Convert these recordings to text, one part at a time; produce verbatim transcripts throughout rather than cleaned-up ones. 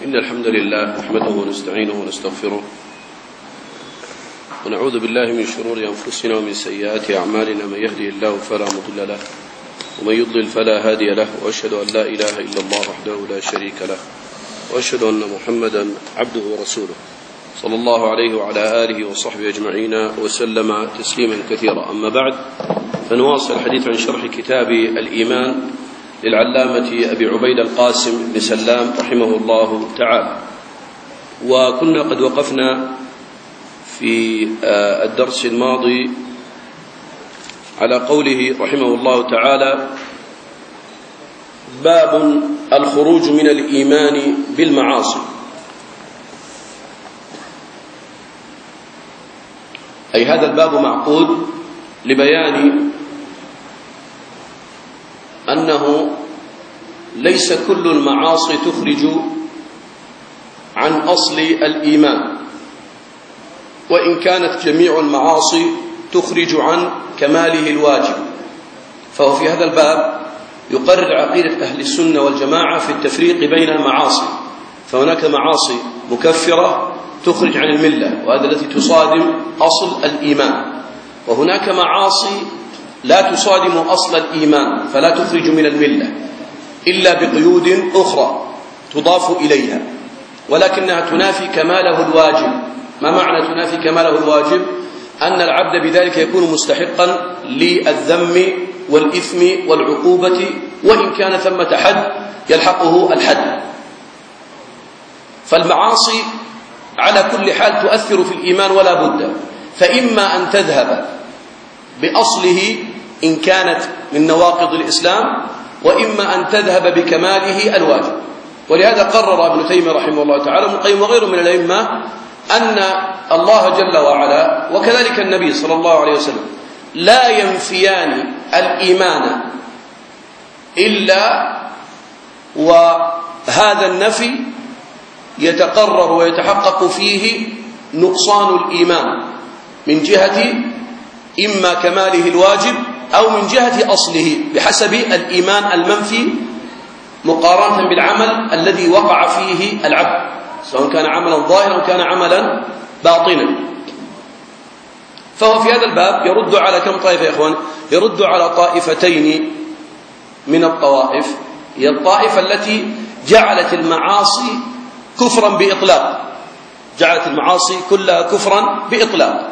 إن الحمد لله نحمده ونستعينه ونستغفره ونعوذ بالله من شرور أنفسنا ومن سيئات أعمالنا. من يهدي الله فلا مضل له ومن يضلل فلا هادي له، وأشهد أن لا إله إلا الله وحده لا شريك له، وأشهد أن محمدا عبده ورسوله صلى الله عليه وعلى آله وصحبه أجمعين وسلم تسليما كثيرا. أما بعد، فنواصل الحديث عن شرح كتاب الإيمان للعلامة أبي عبيد القاسم بن سلام رحمه الله تعالى. وكنا قد وقفنا في الدرس الماضي على قوله رحمه الله تعالى: باب الخروج من الإيمان بالمعاصي، أي هذا الباب معقود لبيان أنه ليس كل المعاصي تخرج عن أصل الإيمان، وإن كانت جميع المعاصي تخرج عن كماله الواجب. فهو في هذا الباب يقرر عقيدة أهل السنة والجماعة في التفريق بين المعاصي، فهناك معاصي مكفرة تخرج عن الملة، وهذا التي تصادم أصل الإيمان، وهناك معاصي لا تصادم أصل الإيمان فلا تخرج من الملة إلا بقيود أخرى تضاف إليها، ولكنها تنافي كماله الواجب. ما معنى تنافي كماله الواجب؟ أن العبد بذلك يكون مستحقا للذم والإثم والعقوبة، وإن كان ثمة حد يلحقه الحد. فالمعاصي على كل حال تؤثر في الإيمان ولا بد، فإما أن تذهب بأصله إن كانت من نواقض الإسلام، وإما أن تذهب بكماله الواجب. ولهذا قرر ابن تيمية رحمه الله تعالى وابن القيم وغيره من الأئمة أن الله جل وعلا وكذلك النبي صلى الله عليه وسلم لا ينفيان الإيمان إلا وهذا النفي يتقرر ويتحقق فيه نقصان الإيمان من جهة إما كماله الواجب أو من جهة أصله بحسب الإيمان المنفي مقارنة بالعمل الذي وقع فيه العبد، سواء كان عملا ظاهرا أو كان عملا باطنا. فهو في هذا الباب يرد على كم طائفة يا إخوان؟ يرد على طائفتين من الطوائف. هي الطائفة التي جعلت المعاصي كفرا بإطلاق، جعلت المعاصي كلها كفرا بإطلاق،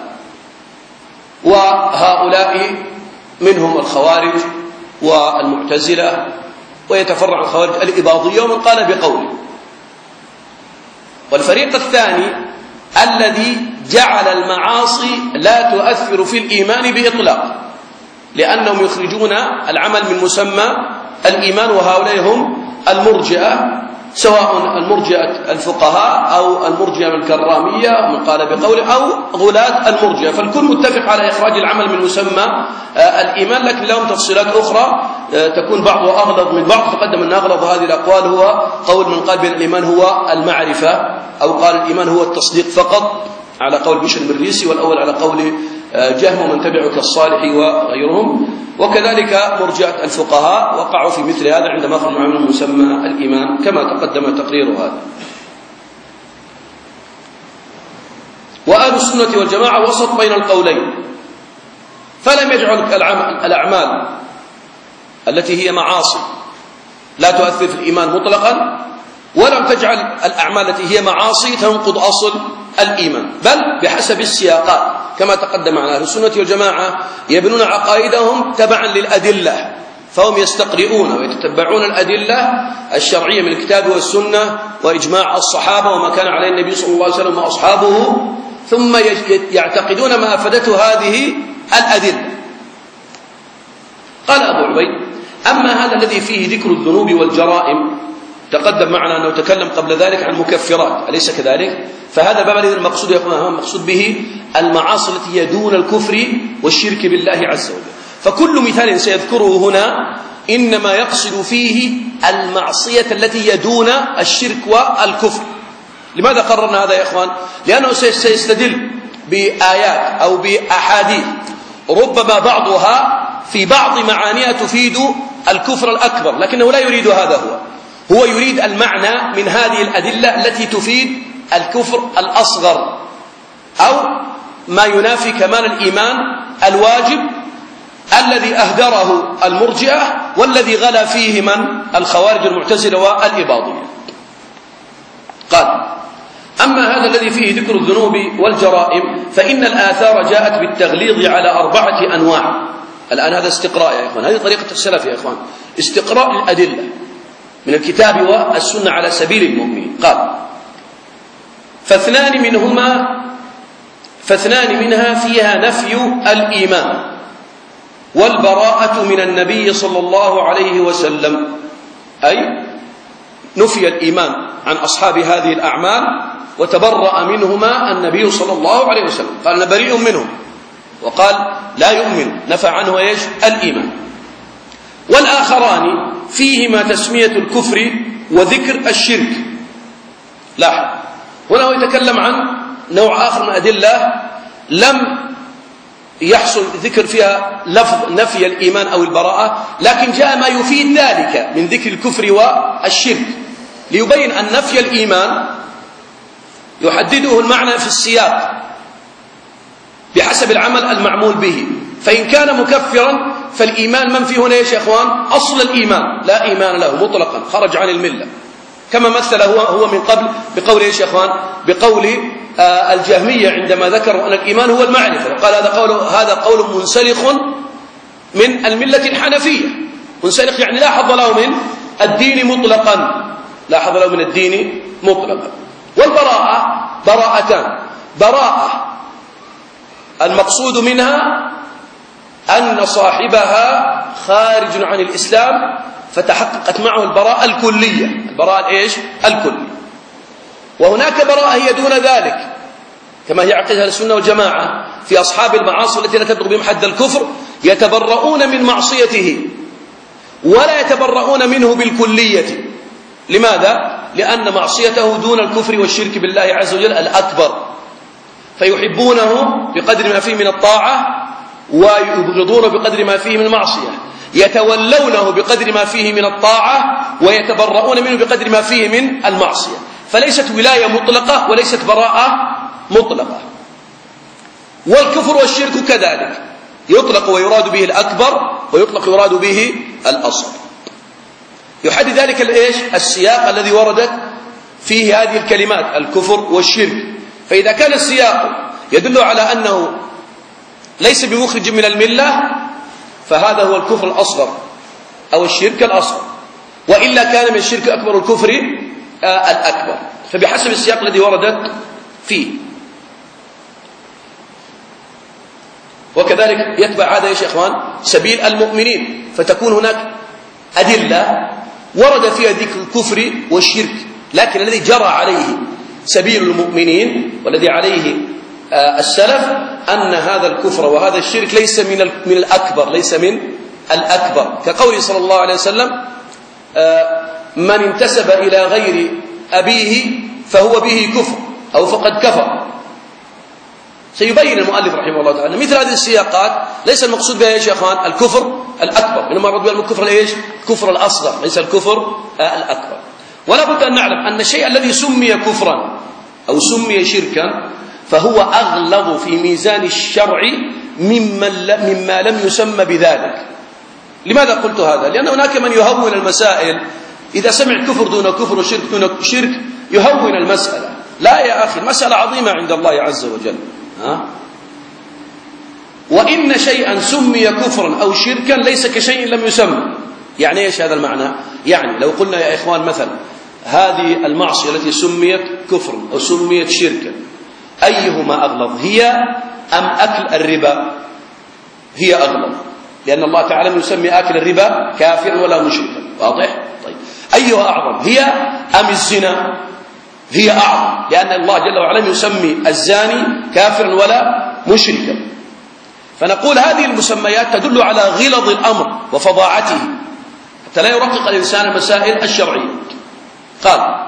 وهؤلاء منهم الخوارج والمعتزلة، ويتفرع الخوارج الإباضية ومن قال بقوله. والفريق الثاني الذي جعل المعاصي لا تؤثر في الإيمان بإطلاق، لأنهم يخرجون العمل من مسمى الإيمان، وهؤلاء هم المرجئة، سواء المرجئة الفقهاء أو المرجئة الكرامية من قال بقوله أو غلاة المرجئة، فالكل متفق على إخراج العمل من مسمى الإيمان، لكن لهم تفصيلات أخرى تكون بعضها أغلظ من بعض. تقدم أن أغلظ هذه الأقوال هو قول من قال بأن الإيمان هو المعرفة، أو قال الإيمان هو التصديق فقط على قول بشر المريسي، والأول على قول جهم ومن تبعه كالصالح وغيرهم. وكذلك مرجئة الفقهاء وقعوا في مثل هذا عندما أخرجوا من مسمى الإيمان كما تقدم تقرير هذا. وأهل السنة والجماعة وسط بين القولين، فلم يجعل الأعمال التي هي معاصي لا تؤثر في الإيمان مطلقا، ولم تجعل الأعمال التي هي معاصي تنقض أصل الإيمان، بل بحسب السياقات كما تقدم عن أهل السنة والجماعة يبنون عقائدهم تبعا للأدلة، فهم يستقرئون ويتتبعون الأدلة الشرعية من الكتاب والسنة وإجماع الصحابة وما كان عليه النبي صلى الله عليه وسلم وأصحابه، ثم يعتقدون ما أفادته هذه الأدلة. قال أبو عبيد: أما هذا الذي فيه ذكر الذنوب والجرائم، تقدم معنا أنه تكلم قبل ذلك عن مكفرات، أليس كذلك؟ فهذا باب الذي المقصود يا أخوان المقصود به المعاصي التي هي دون الكفر والشرك بالله عز وجل. فكل مثال سيذكره هنا إنما يقصد فيه المعصية التي هي دون الشرك والكفر. لماذا قررنا هذا يا إخوان؟ لأنه سيستدل بآيات أو بأحاديث ربما بعضها في بعض معانيها تفيد الكفر الأكبر، لكنه لا يريد هذا هو، هو يريد المعنى من هذه الأدلة التي تفيد الكفر الأصغر أو ما ينافي كمال الإيمان الواجب الذي أهدره المرجئة والذي غلا فيه من الخوارج المعتزلة والإباضية. قال: أما هذا الذي فيه ذكر الذنوب والجرائم فإن الآثار جاءت بالتغليظ على أربعة أنواع. الآن هذا استقراء يا إخوان، هذه طريقة السلف يا إخوان، استقراء الأدلة من الكتاب والسنة على سبيل المؤمنين. قال: فاثنان منهما فاثنان منها فيها نفي الإيمان والبراءة من النبي صلى الله عليه وسلم، أي نفي الإيمان عن أصحاب هذه الأعمال وتبرأ منهما النبي صلى الله عليه وسلم، قال: أنا بريء منهم، وقال: لا يؤمن، نفى عنه ايش؟ الإيمان. والآخران فيهما تسمية الكفر وذكر الشرك. لاحظ هنا هو يتكلم عن نوع آخر من أدلة لم يحصل ذكر فيها لفظ نفي الإيمان أو البراءة، لكن جاء ما يفيد ذلك من ذكر الكفر والشرك ليبين أن نفي الإيمان يحدده المعنى في السياق بحسب العمل المعمول به، فإن كان مكفرا فالإيمان منفي هنا يا إخوان أصل الإيمان لا إيمان له مطلقا، خرج عن الملة، كما مثل هو هو من قبل بقول يا إخوان بقول آه الجهمية عندما ذكروا أن الإيمان هو المعرفة، وقال هذا قول هذا قول منسلخ من الملة الحنفية. منسلخ يعني لا حظ له من الدين مطلقا، لا حظ له من الدين مطلقا. والبراءة براءتان: براءة المقصود منها أن صاحبها خارج عن الإسلام فتحققت معه البراءة الكلية، البراءة الإيش؟ الكلية. وهناك براءة هي دون ذلك كما هي عقيدة أهل السنة والجماعة في أصحاب المعاصي التي لا تبلغ بهم حد الكفر، يتبرؤون من معصيته ولا يتبرؤون منه بالكلية. لماذا؟ لأن معصيته دون الكفر والشرك بالله عز وجل الأكبر، فيحبونه بقدر ما فيه من الطاعة ويبغضونه بقدر ما فيه من المعصية، يتولونه بقدر ما فيه من الطاعة ويتبرؤون منه بقدر ما فيه من المعصية. فليست ولاية مطلقة وليست براءة مطلقة. والكفر والشرك كذلك يطلق ويراد به الأكبر ويطلق ويراد به الأصغر. يحدد ذلك الإيش؟ السياق الذي وردت فيه هذه الكلمات الكفر والشرك. فإذا كان السياق يدل على أنه ليس بمخرج من الملة فهذا هو الكفر الأصغر أو الشرك الأصغر، وإلا كان من الشرك أكبر الكفر الأكبر، فبحسب السياق الذي وردت فيه. وكذلك يتبع هذا يا إخوان سبيل المؤمنين، فتكون هناك أدلة ورد فيها ذكر الكفر والشرك، لكن الذي جرى عليه سبيل المؤمنين والذي عليه السلف أن هذا الكفر وهذا الشرك ليس من من الأكبر، ليس من الأكبر، كقوله صلى الله عليه وسلم: من انتسب إلى غير أبيه فهو به كفر أو فقد كفر. سيبين المؤلف رحمه الله تعالى مثل هذه السياقات ليس المقصود بها يا شيخان الكفر الأكبر، إنما المراد بها الكفر الإيش؟ الكفر الأصغر، ليس الكفر الأكبر. ولا بد أن نعلم أن الشيء الذي سمي كفرا أو سمي شركا فهو أغلظ في ميزان الشرع مما لم يسمى بذلك. لماذا قلت هذا؟ لأن هناك من يهون المسائل، إذا سمع كفر دون كفر وشرك دون شرك يهون المسألة. لا يا أخي، المسألة عظيمة عند الله عز وجل. ها؟ وإن شيئا سمي كفرا أو شركا ليس كشيء لم يسمى. يعني إيش هذا المعنى؟ يعني لو قلنا يا إخوان مثلا هذه المعصية التي سميت كفرا أو سميت شركا أيهما أغلظ، هي أم أكل الربا؟ هي أغلظ، لأن الله تعالى يسمي آكل الربا كافرا ولا مشركا. واضح؟ طيب أيها أعظم، هي أم الزنا؟ هي أعظم، لأن الله جل وعلا يسمي الزاني كافرا ولا مشركا. فنقول هذه المسميات تدل على غلظ الأمر وفظاعته حتى لا يرقق الإنسان المسائل الشرعية. قال: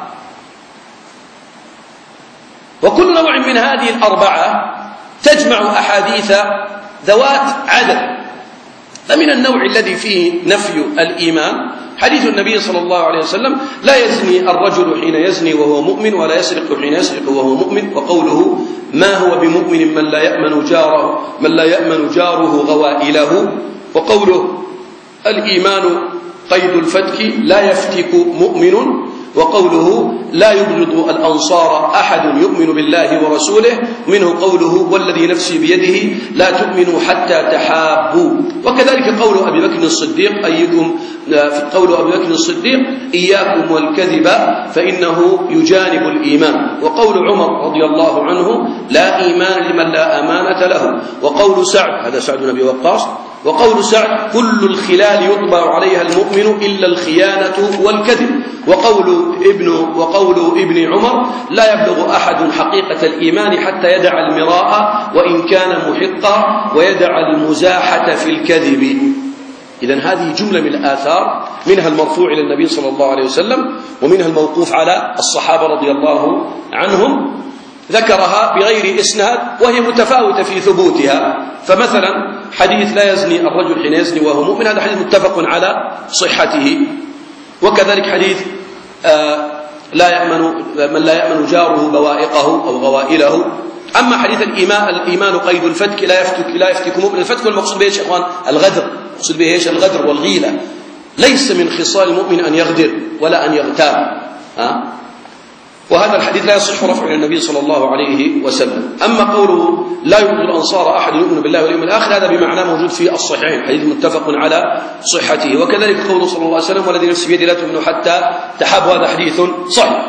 وكل نوع من هذه الأربعة تجمع أحاديث ذوات عدد، فمن النوع الذي فيه نفي الإيمان حديث النبي صلى الله عليه وسلم: لا يزني الرجل حين يزني وهو مؤمن ولا يسرق حين يسرق وهو مؤمن. وقوله: ما هو بمؤمن من لا يأمن جاره من لا يأمن جاره غوائله. وقوله: الإيمان قيد الفتك لا يفتك مؤمن. وقوله: لا يبغض الأنصار أحد يؤمن بالله ورسوله. منه قوله: والذي نفسي بيده لا تؤمنوا حتى تحابوا. وكذلك قول أبي بكر الصديق: أيكم في قول أبي بكر الصديق: إياكم والكذب فإنه يجانب الإيمان. وقول عمر رضي الله عنه: لا إيمان لمن لا أمانة له. وقول سعد، هذا سعد بن أبي وقاص، وقول سعد: كل الخلال يطبع عليها المؤمن إلا الخيانة والكذب. وقول ابن وقول ابن عمر: لا يبلغ أحد حقيقة الإيمان حتى يدع المراء وإن كان محقا ويدع المزاحة في الكذب. إذن هذه جملة من الآثار، منها المرفوع إلى النبي صلى الله عليه وسلم، ومنها الموقوف على الصحابة رضي الله عنهم، ذكرها بغير إسناد وهي متفاوتة في ثبوتها. فمثلا حديث: لا يزني الرجل حين يزني وهو مؤمن، هذا حديث متفق على صحته. وكذلك حديث آه لا يأمن من لا يأمن جاره بوائقه أو غوائله. أما حديث الإيمان الإيمان قيد الفتك لا يفتك لا يفتك مؤمن، الفتك المقصود به يا إخوان الغدر، المقصود به ايش؟ الغدر والغيلة. ليس من خصال المؤمن أن يغدر ولا أن يغتاب. ها؟ وهذا الحديث لا يصح رفعه إلى النبي صلى الله عليه وسلم. أما قوله: لا يبغض الأنصار أحد يؤمن بالله واليوم الآخر، هذا بمعنى موجود في الصحيحين، حديث متفق على صحته. وكذلك قوله صلى الله عليه وسلم: والذي نفسي بيده لا تؤمنوا حتى تحابوا، هذا حديث صحيح.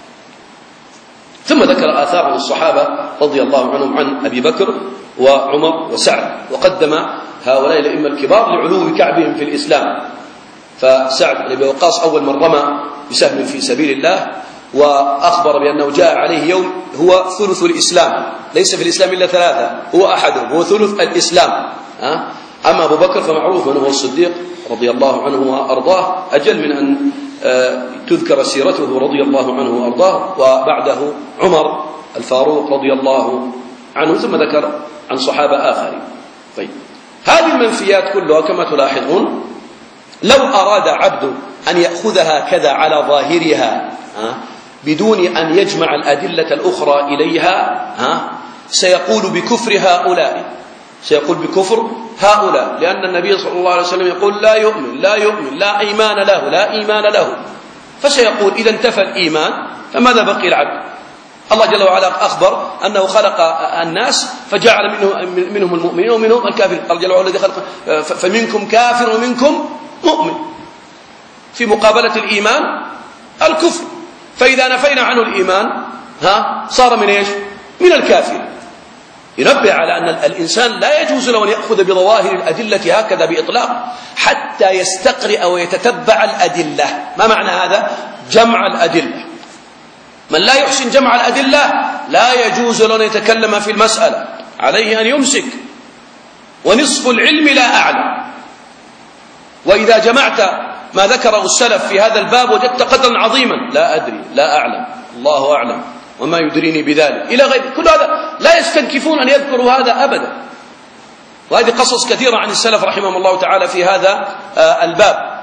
ثم ذكر آثار عن الصحابة رضي الله عنهم عن أبي بكر وعمر وسعد، وقدم هؤلاء الأئمة الكبار لعلو كعبهم في الإسلام. فسعد بن أبي وقاص أول من رمى بسهم في سبيل الله، وأخبر بأنه جاء عليه يوم هو ثلث الإسلام، ليس في الإسلام إلا ثلاثة، هو أحدهم، هو ثلث الإسلام. أما أبو بكر فمعروف من هو الصديق رضي الله عنه وأرضاه، أجل من أن تذكر سيرته رضي الله عنه وأرضاه. وبعده عمر الفاروق رضي الله عنه، ثم ذكر عن صحابة آخرين. طيب، هذه المنفيات كلها كما تلاحظون لو أراد عبد أن يأخذها كذا على ظاهرها بدون أن يجمع الأدلة الأخرى إليها سيقول بكفر هؤلاء، سيقول بكفر هؤلاء، لأن النبي صلى الله عليه وسلم يقول: لا يؤمن لا يؤمن لا إيمان له لا إيمان له. فسيقول: إذا انتفى الإيمان فماذا بقي العبد؟ الله جل وعلا أخبر أنه خلق الناس فجعل منهم, منهم المؤمنين ومنهم الكافرين. الله جل وعلا الذي خلق فمنكم كافر ومنكم مؤمن، في مقابلة الإيمان الكفر. فإذا نفينا عنه الإيمان ها صار من إيش؟ من الكافر. ينبه على أن الإنسان لا يجوز له أن يأخذ بظواهر الأدلة هكذا بإطلاق حتى يستقرئ ويتتبع الأدلة. ما معنى هذا؟ جمع الأدلة. من لا يحسن جمع الأدلة لا يجوز له أن يتكلم في المسألة، عليه أن يمسك، ونصف العلم لا أعلم. وإذا جمعت ما ذكره السلف في هذا الباب وجدت قدرا عظيما: لا أدري لا أعلم الله أعلم وما يدريني بذلك إلى غير كل هذا. لا يستنكفون أن يذكروا هذا أبدا. وهذه قصص كثيرة عن السلف رحمهم الله تعالى في هذا الباب.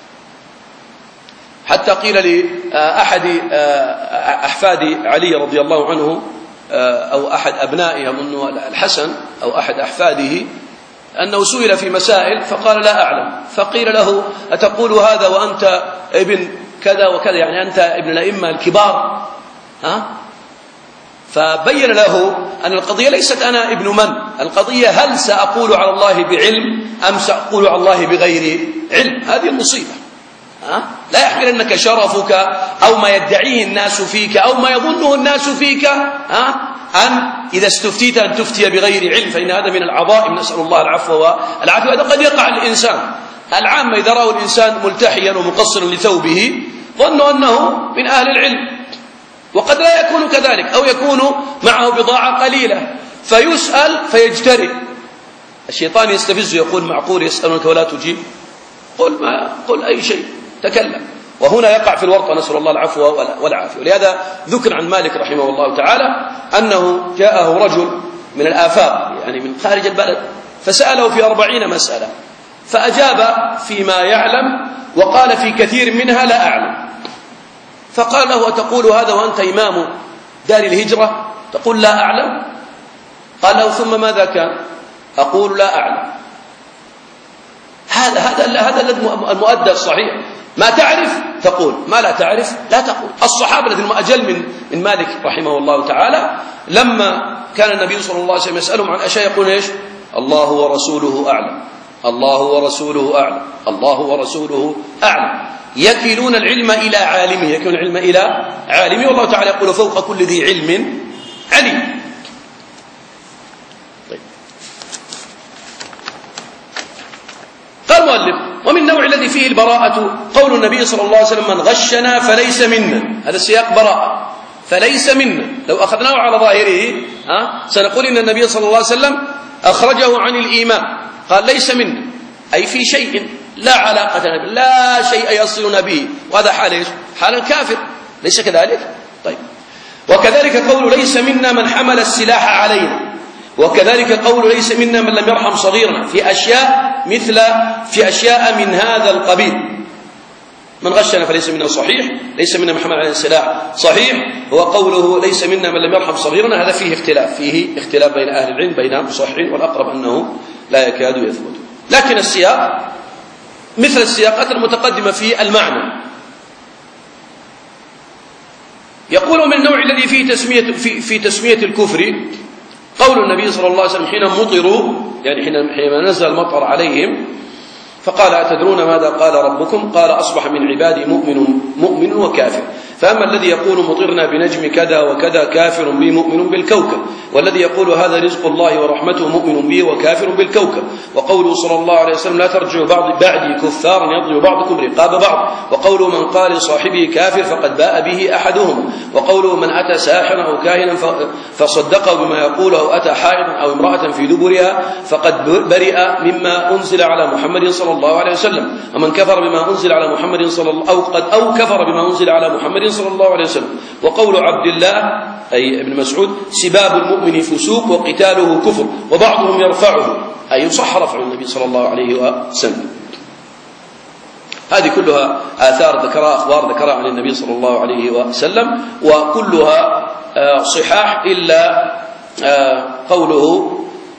حتى قيل لأحد أحفاد علي رضي الله عنه أو أحد أبنائه أظن الحسن أو أحد أحفاده أنه سئل في مسائل فقال: لا أعلم. فقيل له: أتقول هذا وأنت ابن كذا وكذا، يعني أنت ابن الأئمة الكبار؟ ها؟ فبين له أن القضية ليست أنا ابن من، القضية هل سأقول على الله بعلم أم سأقول على الله بغير علم. هذه المصيبة. ها؟ لا يحملنك شرفك أو ما يدعيه الناس فيك أو ما يظنه الناس فيك ها؟ أن إذا استفتيت أن تفتي بغير علم، فإن هذا من العظائم، نسأل الله العفو والعافية. هذا قد يقع الإنسان. العامة إذا رأوا الإنسان ملتحيا ومقصرا لثوبه ظنوا أنه من أهل العلم، وقد لا يكون كذلك، أو يكون معه بضاعة قليلة فيسأل فيجترئ. الشيطان يستفزه يقول: معقول يسألونك ولا تجيب؟ قل ما قل أي شيء، تكلم. وهنا يقع في الورطة، نسأل الله العفو والعافية. ولهذا ذكر عن مالك رحمه الله تعالى أنه جاءه رجل من الآفاق، يعني من خارج البلد، فسأله في أربعين مسألة، فأجاب فيما يعلم وقال في كثير منها لا أعلم. فقال له: أتقول هذا وأنت إمام دار الهجرة تقول لا أعلم؟ قال له: ثم ماذا كان؟ أقول لا أعلم. هذا هذا هذا المؤدى الصحيح. ما تعرف تقول، ما لا تعرف لا تقول. الصحابة الذين أجل من من مالك رحمه الله تعالى لما كان النبي صلى الله عليه وسلم يسألهم عن أشياء يقول إيش؟ الله ورسوله أعلم، الله ورسوله أعلم، الله ورسوله أعلم. يكلون العلم إلى عالمه، يكلون العلم إلى عالمه، والله تعالى يقول: فوق كل ذي علم عليم. طيب. قال المؤلف: ومن النوع الذي فيه البراءة قول النبي صلى الله عليه وسلم: من غشنا فليس منا. هذا السياق براءة، فليس منا. لو أخذناه على ظاهره ها سنقول إن النبي صلى الله عليه وسلم أخرجه عن الإيمان، قال ليس منا، أي في شيء لا علاقة به، لا شيء يصلنا به، وهذا حال ايش؟ حال الكافر، ليس كذلك؟ طيب. وكذلك قول ليس منا من حمل السلاح علينا، وكذلك قول ليس منا من لم يرحم صغيرنا، في أشياء مثل في أشياء من هذا القبيل. من غشنا فليس منا صحيح، ليس منا من حمل علينا السلاح صحيح، وقوله ليس منا من لم يرحم صغيرنا هذا فيه اختلاف، فيه اختلاف بين أهل العلم بين المصححين، والأقرب أنه لا يكاد يثبت. لكن السياق مثل السياقات المتقدمة في المعنى. يقول: من النوع الذي فيه تسمية في, في تسمية الكفر قول النبي صلى الله عليه وسلم حين مطروا، يعني حين نزل المطر عليهم، فقال: أتدرون ماذا قال ربكم؟ قال: أصبح من عبادي مؤمن مؤمن وكافر، فأما الذي يقول مطرنا بنجم كذا وكذا كافر بي مؤمن بالكوكب، والذي يقول هذا رزق الله ورحمته مؤمن به وكافر بالكوكب. وقوله صلى الله عليه وسلم: لا ترجعوا بعض بعدي كفارا يضرب بعضكم رقاب بعض. وقوله: من قال لصاحبه كافر فقد باء به أحدهما. وقوله: من أتى ساحرا أو كاهنا فصدقه بما يقول، أو أتى حائضا أو امرأة في دبرها فقد برئ مما أنزل على محمد صلى الله عليه وسلم. ومن كفر بما أنزل على محمد صلى الله أو قد أو كفر بما أنزل على محمد صلى الله عليه وسلم. وقول عبد الله أي ابن مسعود: سباب المؤمن فسوق وقتاله كفر، وبعضهم يرفعه، أي يصح رفع النبي صلى الله عليه وسلم. هذه كلها آثار ذكرها، أخبار ذكرها عن النبي صلى الله عليه وسلم، وكلها صحاح إلا قوله: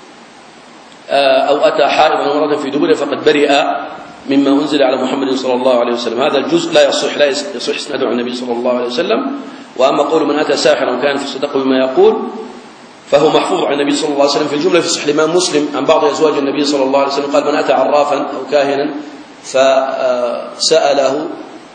أو أتى حائضا أو امرأة في دبره فقد برئ مما أنزل على محمد صلى الله عليه وسلم. هذا الجزء لا يصح لا يصح اسناده عن النبي صلى الله عليه وسلم. وأما قول من أتى ساحرا وكان في صدقه بما يقول فهو محفوظ عن النبي صلى الله عليه وسلم في الجملة. في صحيح الإمام مسلم عن بعض أزواج النبي صلى الله عليه وسلم قال: من أتى عرافا أو كاهنا فسأله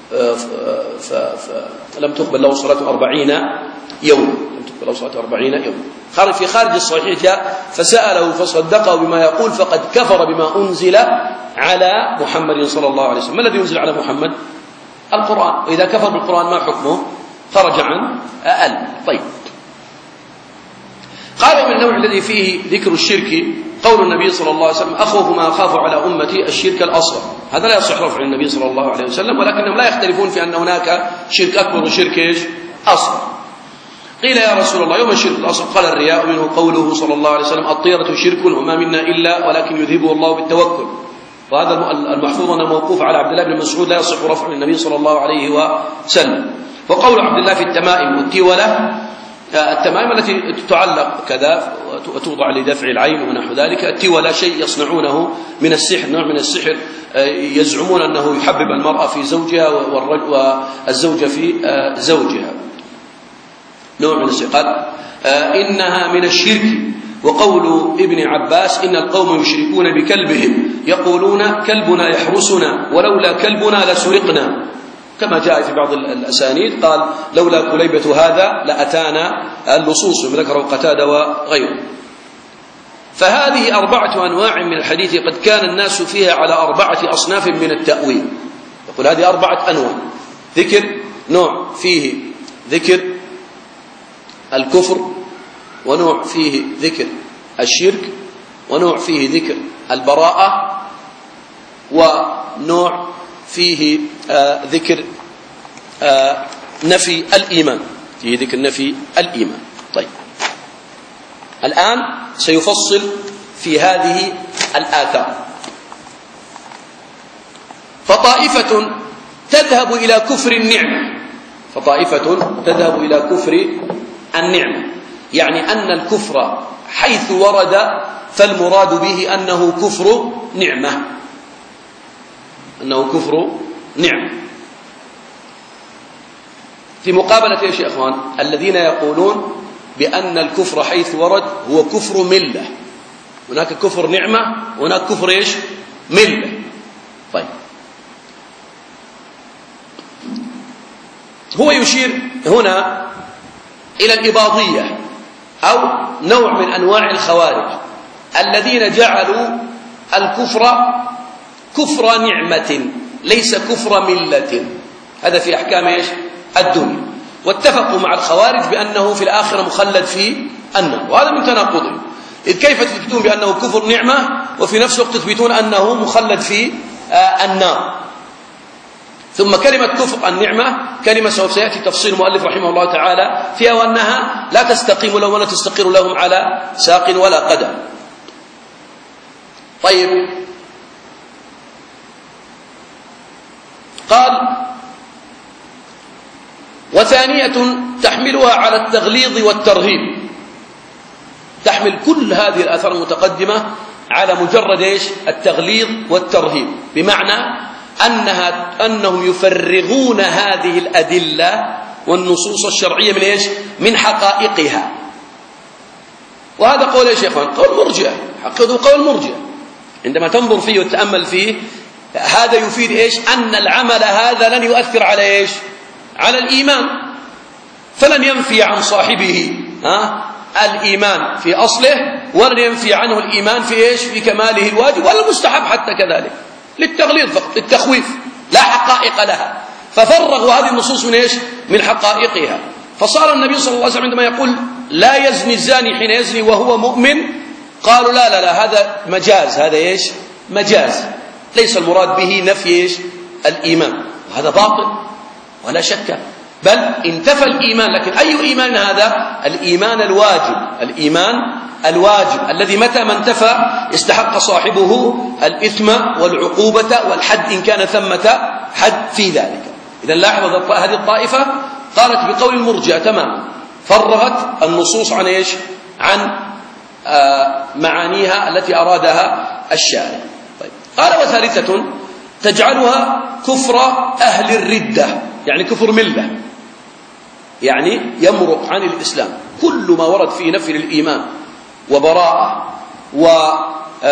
فلم تقبل له صلاة أربعين يوم، لم تقبل له صلاة أربعين يوم. خارج في خارج الصحيح جاء: فسأله فصدقه بما يقول فقد كفر بما أنزل على محمد صلى الله عليه وسلم. ما الذي ينزل على محمد؟ القرآن. وإذا كفر بالقرآن ما حكمه؟ خرج عن أقل. طيب. قال: من النوع الذي فيه ذكر الشرك قول النبي صلى الله عليه وسلم: أخوف ما أخاف على أمتي الشرك الأصغر. هذا لا يصح رفع النبي صلى الله عليه وسلم، ولكنهم لا يختلفون في أن هناك شرك أكبر وشرك إيش؟ أصغر. قيل: يا رسول الله يوم الشرك الأصغر؟ قال: الرياء، منه قوله صلى الله عليه وسلم: الطيرة شرك وما منا إلا ولكن يذهبه الله بالتوكل. وهذا المحفوظ أنه موقوف على عبد الله بن مسعود، لا يصح رفع النبي صلى الله عليه وسلم. وقول عبد الله في التمائم والتيولة، التمائم التي تعلق كذا وتوضع لدفع العين ونحو ذلك. التيولة شيء يصنعونه من السحر، نوع من السحر، يزعمون أنه يحبب المرأة في زوجها والزوجة في زوجها، نوع من السحر. قال: إنها من الشرك. وقول ابن عباس: إن القوم يشركون بكلبهم يقولون كلبنا يحرسنا ولولا كلبنا لسرقنا، كما جاء في بعض الأسانيد قال: لولا كليبة هذا لأتانا اللصوص، ذكره قتادة وغيره. فهذه أربعة أنواع من الحديث قد كان الناس فيها على أربعة أصناف من التأويل. يقول هذه أربعة أنواع. ذكر نوع فيه ذكر الكفر، ونوع فيه ذكر الشرك، ونوع فيه ذكر البراءة، ونوع فيه آه ذكر آه نفي الإيمان، فيه ذكر نفي الإيمان. طيب، الآن سيفصل في هذه الآثار. فطائفة تذهب إلى كفر النعمة فطائفة تذهب إلى كفر النعمة يعني أن الكفر حيث ورد فالمراد به أنه كفر نعمة أنه كفر نعمة في مقابلة إيش يا إخوان الذين يقولون بأن الكفر حيث ورد هو كفر ملة هناك كفر نعمة هناك كفر إيش ملة طيب هو يشير هنا إلى الإباضية أو نوع من أنواع الخوارج الذين جعلوا الكفر كفر نعمة ليس كفر ملة هذا في أحكام إيش الدنيا واتفقوا مع الخوارج بأنه في الآخرة مخلد في النار وهذا من تناقضه إذ كيف تثبتون بأنه كفر نعمة وفي نفس الوقت تثبتون أنه مخلد في النار ثم كلمة كفر النعمة كلمة سوف سيأتي تفصيل المؤلف رحمه الله تعالى فيها وأنها لا تستقيم لهم ولا تستقر لهم على ساق ولا قدم طيب قال وثانية تحملها على التغليظ والترهيب تحمل كل هذه الآثار المتقدمة على مجرد إيش التغليظ والترهيب بمعنى أنها أنهم يفرغون هذه الأدلة والنصوص الشرعية من إيش من حقائقها وهذا قول إيش يا إخوان قول مرجئة حقيقة قول مرجئة عندما تنظر فيه وتتأمل فيه هذا يفيد إيش أن العمل هذا لن يؤثر على إيش على الإيمان فلن ينفي عن صاحبه ها الإيمان في أصله ولن ينفي عنه الإيمان في إيش في كماله الواجب ولا المستحب حتى كذلك للتغليظ فقط للتخويف لا حقائق لها ففرغوا هذه النصوص من إيش من حقائقها فصار النبي صلى الله عليه وسلم عندما يقول لا يزني الزاني حين يزني وهو مؤمن قالوا لا لا لا هذا مجاز هذا إيش مجاز ليس المراد به نفي إيش الإيمان وهذا باطل ولا شك بل انتفى الإيمان لكن أي إيمان هذا الإيمان الواجب الإيمان الواجب الذي متى ما انتفى استحق صاحبه الإثم والعقوبة والحد إن كان ثمة حد في ذلك إذا لاحظ هذه الطائفة قالت بقول المرجئة تماما فرغت النصوص عن إيش عن آه معانيها التي أرادها الشارع طيب. قال وثالثة تجعلها كفر أهل الردة يعني كفر ملة يعني يمرق عن الإسلام كل ما ورد فيه نفي للإيمان وبراءة وذكر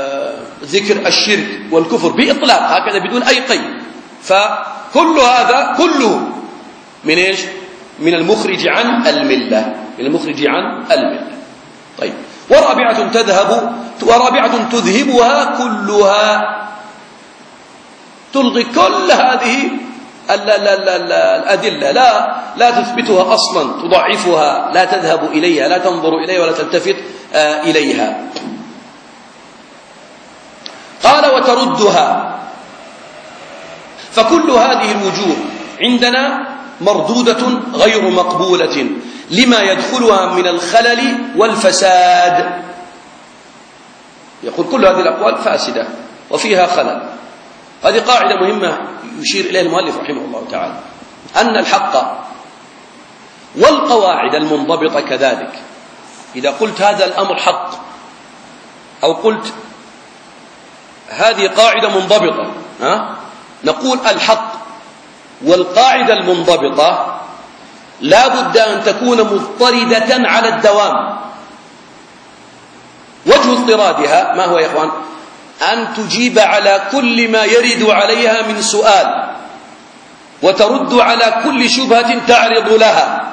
الشرك والكفر بإطلاق هكذا بدون أي قيد فكل هذا كله من إيش من المخرج عن الملة من المخرج عن الملة طيب ورابعة تذهب ورابعة تذهبها كلها تلغي كل هذه الأدلة لا لا تثبتها أصلا تضعفها لا تذهب إليها لا تنظر إليها ولا تلتفت إليها قال وتردها فكل هذه الوجوه عندنا مردودة غير مقبولة لما يدخلها من الخلل والفساد يقول كل هذه الأقوال فاسدة وفيها خلل هذه قاعدة مهمة يشير إليها المؤلف رحمه الله تعالى أن الحق والقواعد المنضبطة كذلك إذا قلت هذا الأمر حق أو قلت هذه قاعدة منضبطة ها؟ نقول الحق والقاعدة المنضبطة لا بد أن تكون مضطردة على الدوام وجه اضطرادها ما هو يا إخوان أن تجيب على كل ما يرد عليها من سؤال وترد على كل شبهة تعرض لها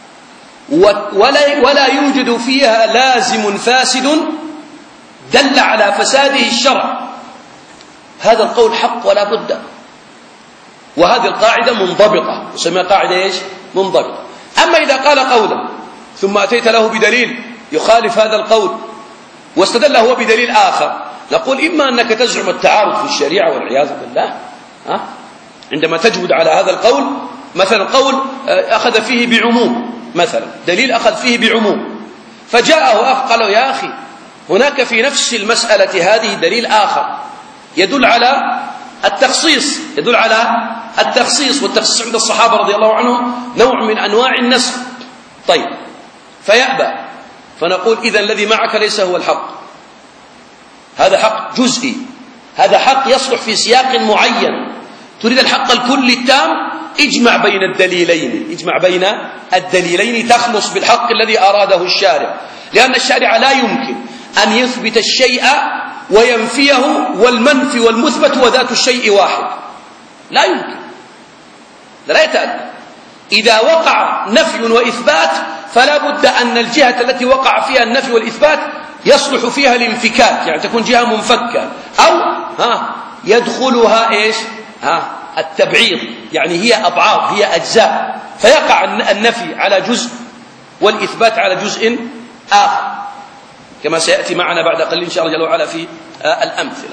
ولا, ولا يوجد فيها لازم فاسد دل على فساده الشرع هذا القول حق ولا بد وهذه القاعدة منضبطة يسمى قاعدة إيش منضبطة أما إذا قال قولا ثم أتيت له بدليل يخالف هذا القول واستدل هو بدليل آخر نقول إما أنك تزعم التعارض في الشريعة والعياذ بالله ها؟ عندما تجود على هذا القول مثلا قول أخذ فيه بعموم مثلا دليل أخذ فيه بعموم فجاءه أخ قال يا أخي هناك في نفس المسألة هذه دليل آخر يدل على التخصيص، يدل على التخصيص، والتخصيص عند الصحابة رضي الله عنهم نوع من أنواع النسخ. طيب، فيأبى، فنقول إذا الذي معك ليس هو الحق، هذا حق جزئي، هذا حق يصلح في سياق معين. تريد الحق الكلي التام، اجمع بين الدليلين، اجمع بين الدليلين تخلص بالحق الذي أراده الشارع، لأن الشارع لا يمكن أن يثبت الشيء وينفيه، والمنفي والمثبت وذات الشيء واحد، لا يمكن، لا يتأتى. إذا وقع نفي وإثبات فلا بد أن الجهة التي وقع فيها النفي والإثبات يصلح فيها الانفكاك، يعني تكون جهة منفكة، أو ها يدخلها إيش؟ ها التبعيض، يعني هي أبعاض، هي أجزاء، فيقع النفي على جزء والإثبات على جزء آخر، كما سيأتي معنا بعد قليل إن شاء الله جل وعلا في الأمثلة.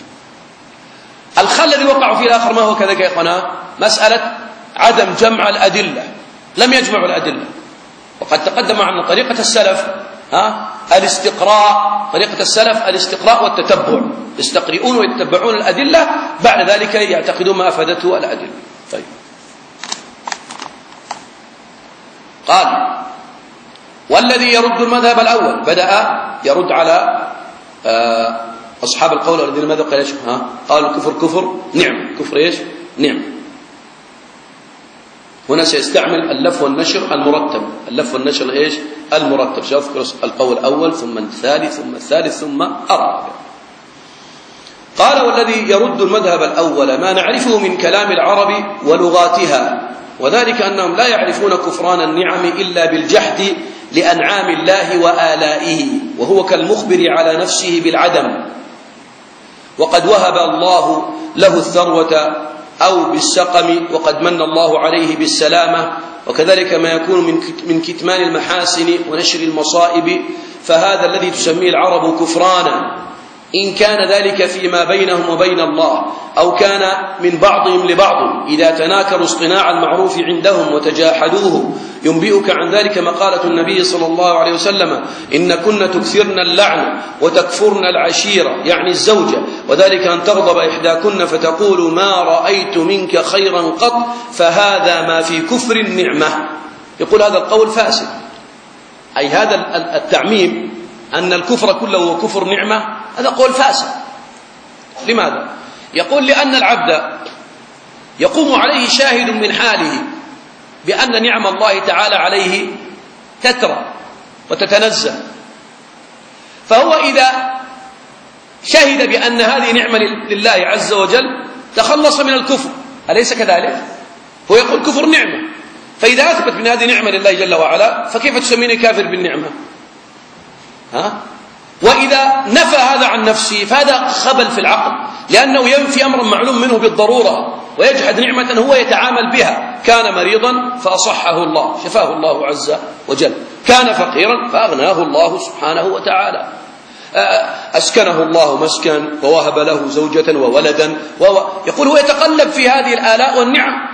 الخلل الذي وقعوا فيه الآخر ما هو كذلك يا إخوانا؟ مسألة عدم جمع الأدلة، لم يجمعوا الأدلة. وقد تقدم عن طريقة السلف ها الاستقراء، طريقة السلف الاستقراء والتتبع، يستقرؤون ويتتبعون الأدلة، بعد ذلك يعتقدون ما أفادته الأدلة. طيب، قال والذي يرد المذهب الأول، بدأ يرد على أصحاب القول الذين ماذا قال؟ ها قالوا الكفر كفر نعم، كفر إيش؟ نعم. هنا سيستعمل اللف والنشر المرتب، اللف والنشر إيش؟ المرتب، سيذكر القول الأول ثم الثاني ثم الثالث ثم الرابع. قال والذي يرد المذهب الأول ما نعرفه من كلام العرب ولغاتها، وذلك أنهم لا يعرفون كفران النعم إلا بالجحد لأنعام الله وآلائه، وهو كالمخبر على نفسه بالعدم، وقد وهب الله له الثروة أو بالسقم، وقد من الله عليه بالسلامة، وكذلك ما يكون من كتمان المحاسن ونشر المصائب، فهذا الذي تسميه العرب كفرانا، إن كان ذلك فيما بينهم وبين الله، أو كان من بعضهم لبعض إذا تناكروا اصطناع المعروف عندهم وتجاحدوه. ينبئك عن ذلك مقالة النبي صلى الله عليه وسلم: إن كن تكثرن اللعن وتكفرن العشيرة، يعني الزوجة، وذلك أن تغضب إحداكن فتقول ما رأيت منك خيرا قط، فهذا ما في كفر النعمة. يقول هذا القول فاسد، أي هذا التعميم أن الكفر كله هو كفر نعمة، هذا قول فاسد. لماذا؟ يقول لأن العبد يقوم عليه شاهد من حاله بأن نعم الله تعالى عليه تترى وتتنزل، فهو إذا شهد بأن هذه نعمة لله عز وجل تخلص من الكفر، أليس كذلك؟ هو يقول كفر نعمة، فإذا أثبت من هذه نعمة لله جل وعلا فكيف تسميني كافر بالنعمة؟ ها؟ وإذا نفى هذا عن نفسه فهذا خبل في العقل، لأنه ينفي أمرا معلوم منه بالضرورة، ويجحد نعمة هو يتعامل بها. كان مريضا فأصحه الله، شفاه الله عز وجل، كان فقيرا فأغناه الله سبحانه وتعالى، أسكنه الله مسكن ووهب له زوجة وولدا، يقول هو يتقلب في هذه الآلاء والنعم،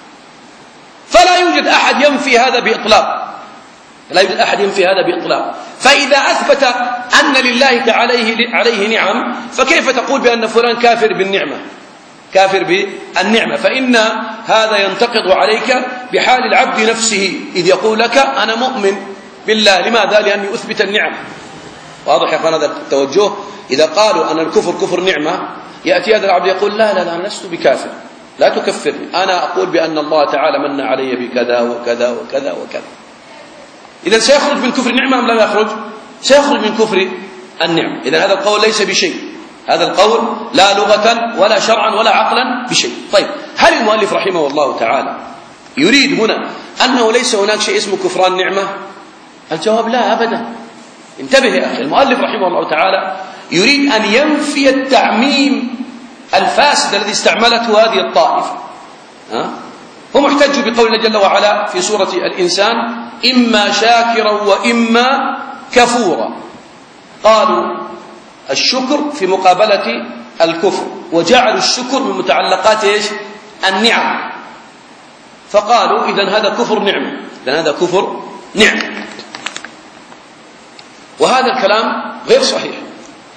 فلا يوجد أحد ينفي هذا بإطلاق، لا يوجد أحد ينفي هذا بإطلاق. فإذا أثبت أن لله تعالى عليه نعم، فكيف تقول بأن فلان كافر بالنعمة، كافر بالنعمة؟ فإن هذا ينتقض عليك بحال العبد نفسه، إذ يقول لك أنا مؤمن بالله، لماذا؟ لأني أثبت النعم. واضح يا أخوان هذا التوجه؟ إذا قالوا أن الكفر كفر نعمة، يأتي هذا العبد يقول لا لا لا أنا لست بكافر، لا تكفرني، أنا أقول بأن الله تعالى من علي بكذا وكذا وكذا وكذا. إذن سيخرج من كفر النعمة أم لا يخرج؟ سيخرج من كفر النعمة. إذن هذا القول ليس بشيء، هذا القول لا لغة ولا شرعا ولا عقلا بشيء. طيب، هل المؤلف رحمه الله تعالى يريد هنا أنه ليس هناك شيء اسمه كفران نعمة؟ الجواب لا أبدا. انتبه يا أخي، المؤلف رحمه الله تعالى يريد أن ينفي التعميم الفاسد الذي استعملته هذه الطائفة. ها؟ هو محتج بقول الله جل وعلا في سورة الإنسان: إما شاكرا وإما كفورا. قالوا الشكر في مقابلة الكفر، وجعلوا الشكر من متعلقات إيش؟ النعم، فقالوا إذن هذا كفر نعمة، إذن هذا كفر نعمة. وهذا الكلام غير صحيح،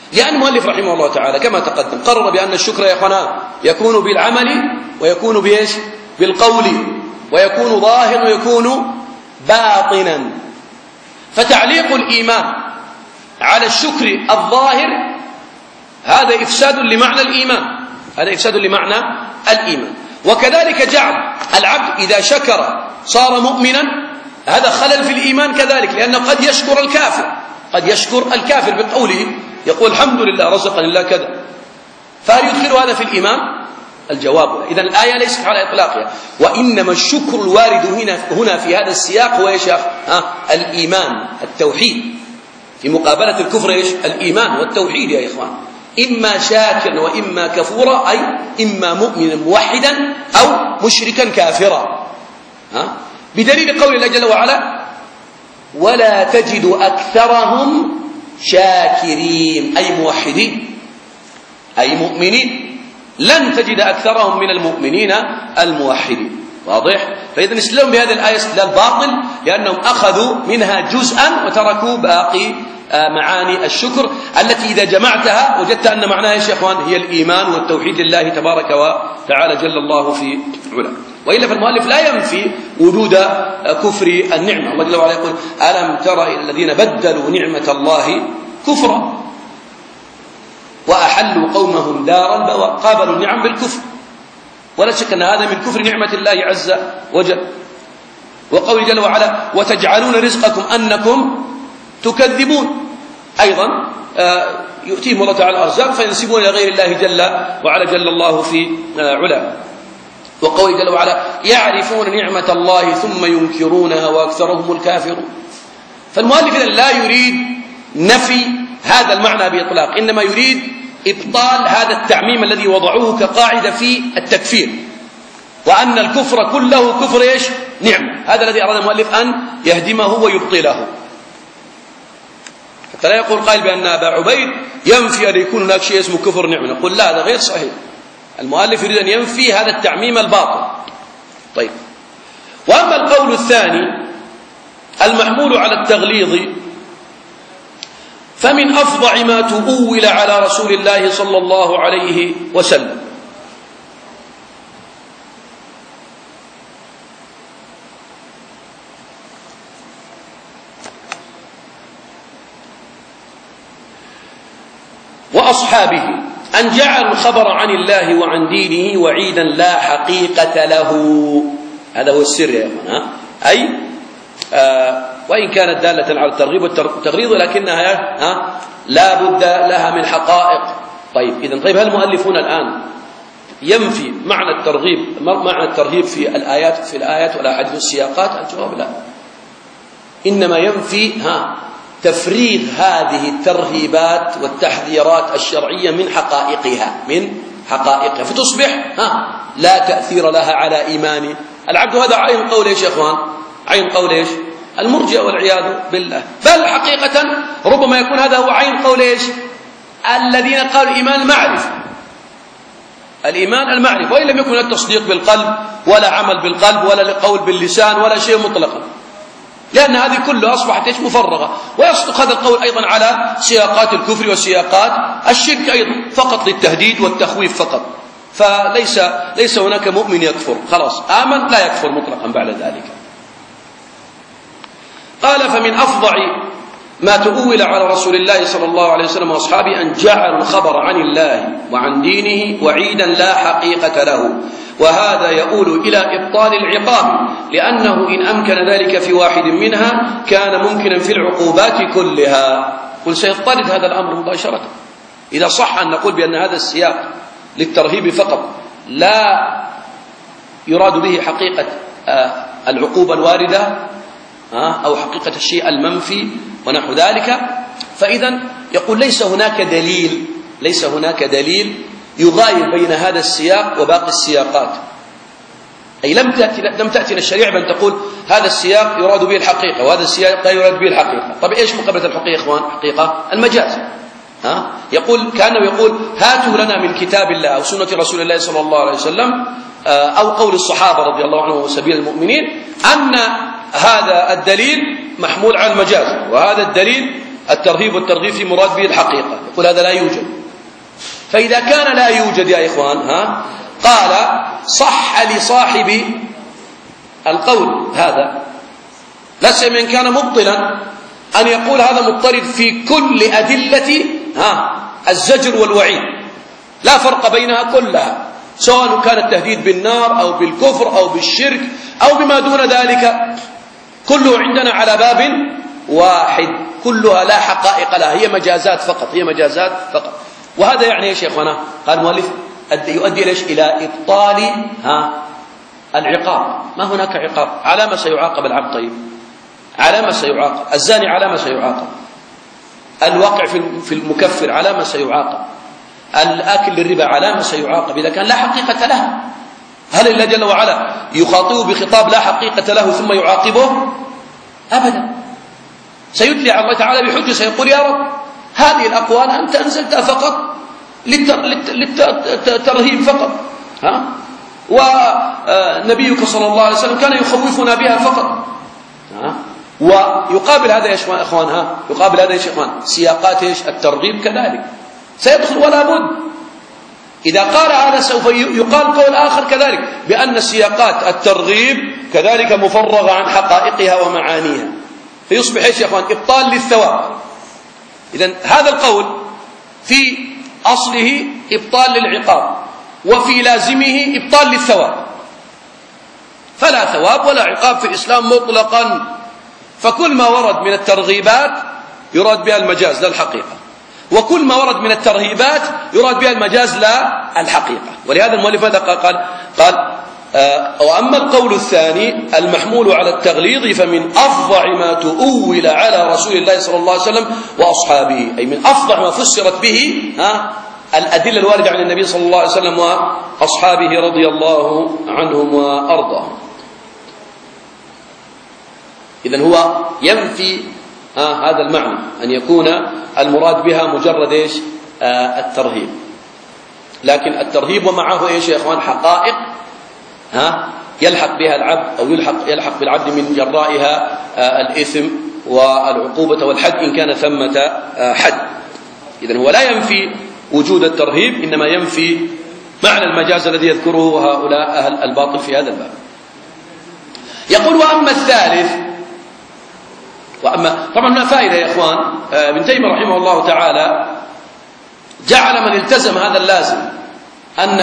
لأن المؤلف رحمه الله تعالى كما تقدم قرر بأن الشكر يا إخوانا يكون بالعمل ويكون بإيش؟ بالقول، ويكون ظاهر ويكون باطنا. فتعليق الإيمان على الشكر الظاهر هذا إفساد لمعنى الإيمان، هذا إفساد لمعنى الإيمان. وكذلك جعل العبد إذا شكر صار مؤمنا، هذا خلل في الإيمان كذلك، لأنه قد يشكر الكافر، قد يشكر الكافر بقوله يقول الحمد لله رزقني الله كذا، فهل يدخل هذا في الإيمان؟ الجواب إذن الآية ليست على إطلاقها، وإنما الشكر الوارد هنا هنا في هذا السياق هو ايش؟ ها الإيمان التوحيد، في مقابلة الكفر ايش؟ الإيمان والتوحيد يا إخوان، إما شاكرا وإما كفورا، أي إما مؤمنا موحدا أو مشركا كافرا. ها بدليل قول الله جل وعلا ولا تجد أكثرهم شاكرين، أي موحدين أي مؤمنين، لن تجد أكثرهم من المؤمنين الموحدين. واضح؟ فإذا استدلالهم بهذه الآية استدلال باطل، لأنهم أخذوا منها جزءا وتركوا باقي معاني الشكر التي إذا جمعتها وجدت أن معناها يا إخوان هي الإيمان والتوحيد لله تبارك وتعالى جل الله في علاه. وإلا فالمؤلف لا ينفي وجود كفر النعمة. الله جل وعلا يقول ألم تر إلى الذين بدلوا نعمة الله كفرا وأحلوا قومهم دار البوار، قابلوا النعم بالكفر، ولا شك أن هذا من كفر نعمة الله عز وجل. وقوله جل وعلا وتجعلون رزقكم أنكم تكذبون، أيضا يؤتيهم الله تعالى الأرزاق فينسبون إلى غير الله جل وعلا جل الله في علاه. وقوله جل وعلا يعرفون نعمة الله ثم ينكرونها وأكثرهم الكافرون. فالمؤلف إذن لا يريد نفي هذا المعنى بإطلاق، إنما يريد إبطال هذا التعميم الذي وضعوه كقاعدة في التكفير، وأن الكفر كله كفر إيش؟ نعمة. هذا الذي أراد المؤلف أن يهدمه ويبطله، حتى لا يقول قائل بأن أبا عبيد ينفي أن يكون هناك شيء اسمه كفر نعمة. نقول لا، هذا غير صحيح. المؤلف يريد أن ينفي هذا التعميم الباطل. طيب، وأما القول الثاني المحمول على التغليظ فمن أفظع ما تؤول على رسول الله صلى الله عليه وسلم. وأصحابه أن جعلوا الخبر عن الله وعن دينه وعيدا لا حقيقة له. هذا هو السر يا أخوان. أي آه وإن كانت دالة على الترغيب والتغريض لكنها آه لا بد لها من حقائق. طيب إذن طيب هل المؤلفون الآن ينفي معنى الترغيب معنى الترهيب في الآيات في الآيات والأحاديث والسياقات؟ الجواب لا، إنما ينفي ها تفريغ هذه الترهيبات والتحذيرات الشرعية من حقائقها من حقائقها فتصبح ها لا تأثير لها على إيمان العبد. هذا عين قول ايش يا اخوان؟ عين قول ايش؟ المرجئة والعياذ بالله. بل حقيقة ربما يكون هذا هو عين قول ايش؟ الذين قالوا الإيمان المعرفة، الإيمان المعرفة، وإن لم يكن التصديق بالقلب ولا عمل بالقلب ولا قول باللسان ولا شيء مطلقا، لأن هذه كلها أصبحت ايش؟ مفرغة. ويصدق هذا القول أيضا على سياقات الكفر وسياقات الشرك أيضا، فقط للتهديد والتخويف فقط. فليس ليس هناك مؤمن يكفر خلاص آمن لا يكفر مطلقا بعد ذلك. قال فمن أفظع ما تؤول على رسول الله صلى الله عليه وسلم وأصحابه أن جعلوا الخبر عن الله وعن دينه وعيدا لا حقيقة له، وهذا يؤول إلى إبطال العقاب، لأنه إن أمكن ذلك في واحد منها كان ممكنا في العقوبات كلها. قل سيضطرد هذا الأمر مباشرة إذا صح أن نقول بأن هذا السياق للترهيب فقط لا يراد به حقيقة العقوبة الواردة أو حقيقة الشيء المنفي ونحو ذلك، فإذا يقول ليس هناك دليل ليس هناك دليل يغاير بين هذا السياق وباقي السياقات. أي لم تأتي لم تأتينا الشريعة بأن تقول هذا السياق يراد به الحقيقة وهذا السياق لا يراد به الحقيقة. طب إيش مقابلة الحقيقة إخوان؟ حقيقة المجاز. ها يقول كأنه يقول هاتوا لنا من كتاب الله أو سنة رسول الله صلى الله عليه وسلم أو قول الصحابة رضي الله عنهم وسبيل المؤمنين أن هذا الدليل محمول على المجاز وهذا الدليل الترهيب والترغيب في مراد به الحقيقة، يقول هذا لا يوجد. فإذا كان لا يوجد يا إخوان ها قال صح لصاحب القول هذا لا سيما إن كان مبطلا أن يقول هذا مضطرد في كل أدلة ها الزجر والوعيد، لا فرق بينها كلها، سواء كان التهديد بالنار أو بالكفر أو بالشرك أو بما دون ذلك، كله عندنا على باب واحد، كلها لا حقائق لها، هي مجازات فقط، هي مجازات فقط. وهذا يعني ايش يا اخوانا؟ قال المؤلف يؤدي ليش؟ الى ابطال ها العقاب. ما هناك عقاب، على ما سيعاقب العبد؟ طيب على ما سيعاقب؟ الزاني على ما سيعاقب؟ الواقع في المكفر على ما سيعاقب؟ الآكل للربا على ما سيعاقب إذا كان لا حقيقة له؟ هل الله جل وعلا يخاطبه بخطاب لا حقيقة له ثم يعاقبه؟ أبدا. سيدلي على الله تعالى بحجة، سيقول يا رب هذه الأقوال أنت أنزلتها فقط للترهيب فقط، ها؟ ونبيك صلى الله عليه وسلم كان يخوفنا بها فقط، ها؟ ويقابل هذا يا إخوان، ها يقابل هذا يا إخوان سياقات إيش؟ الترغيب كذلك سيدخل ولا بد. إذا قال هذا سوف يقال قول آخر كذلك بأن سياقات الترغيب كذلك مفرغة عن حقائقها ومعانيها، فيصبح إيش يا إخوان؟ إبطال للثواب. إذن هذا القول في أصله إبطال للعقاب، وفي لازمه إبطال للثواب، فلا ثواب ولا عقاب في الإسلام مطلقا. فكل ما ورد من الترغيبات يراد بها المجاز لا الحقيقة، وكل ما ورد من الترهيبات يراد بها المجاز لا الحقيقة. ولهذا المؤلف ماذا قال؟ قال آه وأما القول الثاني المحمول على التغليظ فمن أفظع ما تؤول على رسول الله صلى الله عليه وسلم وأصحابه، أي من أفظع ما فسرت به ها الأدلة الواردة عن النبي صلى الله عليه وسلم وأصحابه رضي الله عنهم وأرضاهم. إذن هو ينفي آه هذا المعنى أن يكون المراد بها مجرد إيش؟ آه الترهيب، لكن الترهيب ومعه إيش يا إخوان؟ حقائق ها يلحق بها العبد أو يلحق يلحق بالعبد من جرائها آه الإثم والعقوبة والحد إن كان ثمة آه حد. إذن هو لا ينفي وجود الترهيب، إنما ينفي معنى المجاز الذي يذكره هؤلاء أهل الباطل في هذا الباب. يقول وأما الثالث، وأما طبعا هنا فائدة يا إخوان، ابن تيمية رحمه الله تعالى جعل من التزم هذا اللازم أن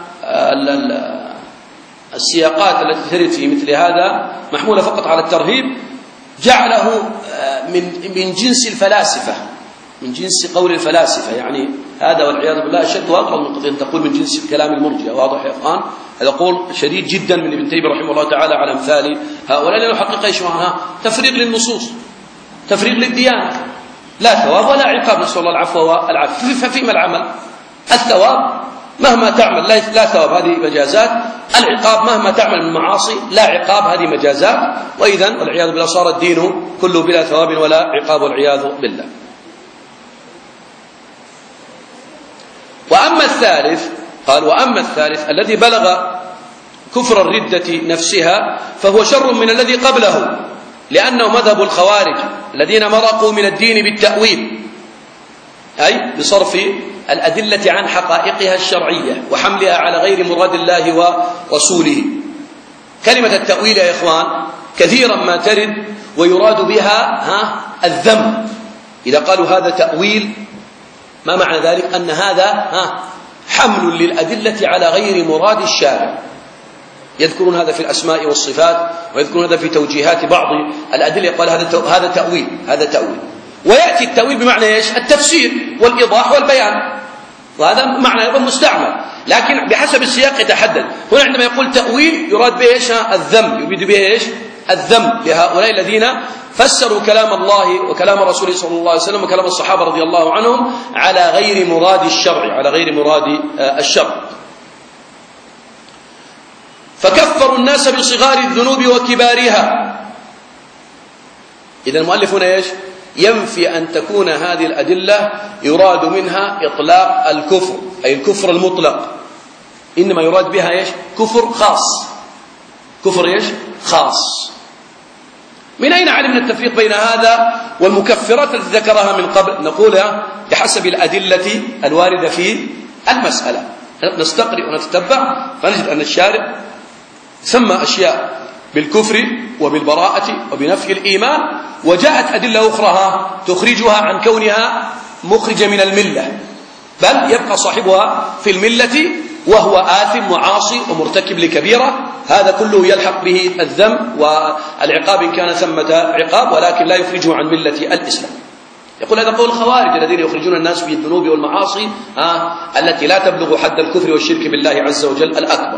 السياقات التي ترد في مثل هذا محمولة فقط على الترهيب، جعله من من جنس الفلاسفة، من جنس قول الفلاسفة، يعني هذا والعياذ بالله أشد وأقرب من قضية تقول من جنس كلام المرجئة. واضح يا إخوان؟ هذا قول شديد جدا من ابن تيمية رحمه الله تعالى على أمثال هؤلاء، لأنه حقيقة إيش معناها؟ تفريق للنصوص، تفريق للديانة، لا ثواب ولا عقاب، نسأل الله العفو والعافية. ففيما العمل؟ الثواب مهما تعمل لا ثواب، هذه مجازات. العقاب مهما تعمل من معاصي لا عقاب، هذه مجازات. وإذن والعياذ بالله صار الدين كله بلا ثواب ولا عقاب والعياذ بالله. وأما الثالث، قال وأما الثالث الذي بلغ كفر الردة نفسها فهو شر من الذي قبله، لأنه مذهب الخوارج الذين مرقوا من الدين بالتأويل، أي بصرف الأدلة عن حقائقها الشرعية وحملها على غير مراد الله ورسوله. كلمة التأويل يا إخوان كثيرا ما ترد ويراد بها ها الذم. إذا قالوا هذا تأويل ما معنى ذلك؟ أن هذا ها حمل للأدلة على غير مراد الشارع. يذكرون هذا في الأسماء والصفات، ويذكرون هذا في توجيهات بعض الأدلة، يقال هذا هذا تأويل، هذا تأويل. ويأتي التأويل بمعنى إيش؟ التفسير والإيضاح والبيان، وهذا معنى أيضا مستعمل، لكن بحسب السياق يتحدد. هنا عندما يقول تأويل يراد به إيش؟ الذم، يريد به إيش؟ الذم لهؤلاء الذين فسروا كلام الله وكلام رسوله صلى الله عليه وسلم وكلام الصحابة رضي الله عنهم على غير مراد الشرع، على غير مراد الشرع. فكفروا الناس بصغار الذنوب وكبارها. إذا المؤلف هنا إيش؟ ينفي أن تكون هذه الأدلة يراد منها إطلاق الكفر، أي الكفر المطلق، إنما يراد بها إيش؟ كفر خاص، كفر إيش؟ خاص. من أين علمنا التفريق بين هذا والمكفرات التي ذكرها من قبل؟ نقول بحسب الأدلة الواردة في المسألة، نستقرئ ونتتبع فنجد أن الشارع سمى أشياء بالكفر وبالبراءة وبنفي الإيمان، وجاءت أدلة أخرى تخرجها عن كونها مخرجة من الملة، بل يبقى صاحبها في الملة وهو آثم وعاصي ومرتكب لكبيرة، هذا كله يلحق به الذنب والعقاب إن كان ثمة عقاب، ولكن لا يخرجه عن ملة الإسلام. يقول هذا قول الخوارج الذين يخرجون الناس بالذنوب والمعاصي آه التي لا تبلغ حد الكفر والشرك بالله عز وجل الأكبر.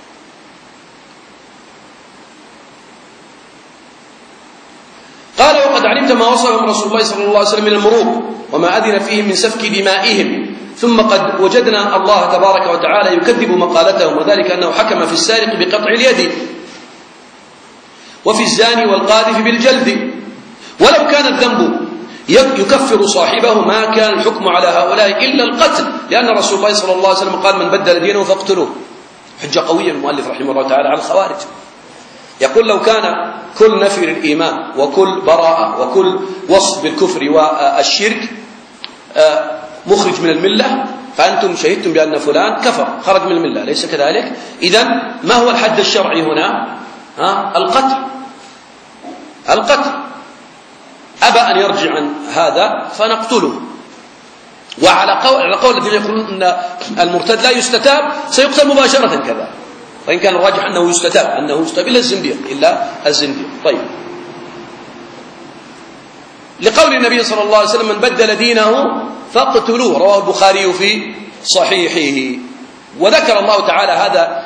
قال وقد علمت ما وصفهم رسول الله صلى الله عليه وسلم من المروء وما أذن فيهم من سفك دمائهم، ثم قد وجدنا الله تبارك وتعالى يكذب مقالتهم، وذلك أنه حكم في السارق بقطع اليد وفي الزاني والقاذف بالجلد، ولو كان الذنب يكفر صاحبه ما كان الحكم على هؤلاء إلا القتل، لأن رسول الله صلى الله عليه وسلم قال من بدل دينه فاقتلوه. حجة قوية المؤلف رحمه الله تعالى على الخوارج. يقول لو كان كل نفي الإيمان وكل براءة وكل وصف بالكفر والشرك مخرج من الملة، فأنتم شهدتم بأن فلان كفر خرج من الملة، ليس كذلك؟ إذن ما هو الحد الشرعي هنا؟ ها؟ القتل. القتل أبى أن يرجع عن هذا فنقتله. وعلى قول, على قول الذين يقولون أن المرتد لا يستتاب سيقتل مباشرة كذا، وإن كان الراجح أنه يستتاب أنه يستتاب إلا الزنديق إلا الزنديق. طيب، لقول النبي صلى الله عليه وسلم من بدل دينه فاقتلوه، رواه البخاري في صحيحه. وذكر الله تعالى هذا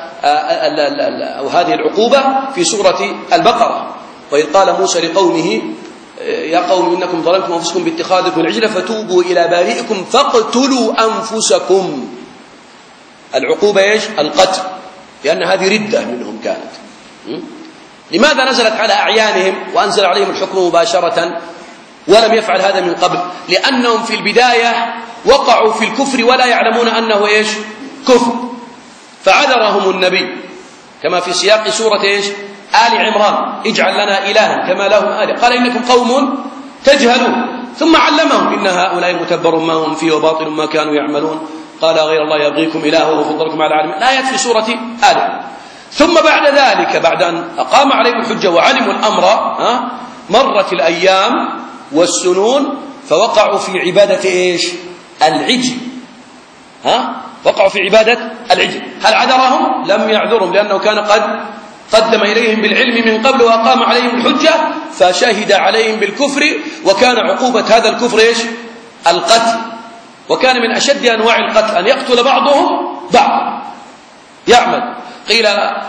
أو هذه العقوبة في سورة البقرة، وإذ قال موسى لقومه يا قوم إنكم ظلمتم أنفسكم باتخاذكم العجل فتوبوا إلى بارئكم فاقتلوا أنفسكم. العقوبة إيش؟ القتل، لأن هذه ردة منهم كانت. لماذا نزلت على أعيانهم وأنزل عليهم الحكم مباشرة ولم يفعل هذا من قبل؟ لأنهم في البداية وقعوا في الكفر ولا يعلمون أنه إيش؟ كفر، فعذرهم النبي كما في سياق سورة إيش؟ آل عمران اجعل لنا إلها كما لهم آله، قال إنكم قوم تجهلون، ثم علمهم إن هؤلاء متبر ما هم فيه وباطل ما كانوا يعملون، قال غير الله يبغيكم إله وفضلكم على العالمين، الآيات في سورة آل. ثم بعد ذلك بعد أن أقام عليهم الحجة وعلموا الأمر ها مرت الأيام والسنون فوقعوا في عبادة إيش؟ العجل. ها وقعوا في عبادة العجل. هل عذرهم؟ لم يعذرهم، لأنه كان قد قدم إليهم بالعلم من قبل وأقام عليهم الحجة فشهد عليهم بالكفر، وكان عقوبة هذا الكفر إيش؟ القتل. وكان من أشد أنواع القتل أن يقتل بعضهم بعض يعمل. قيل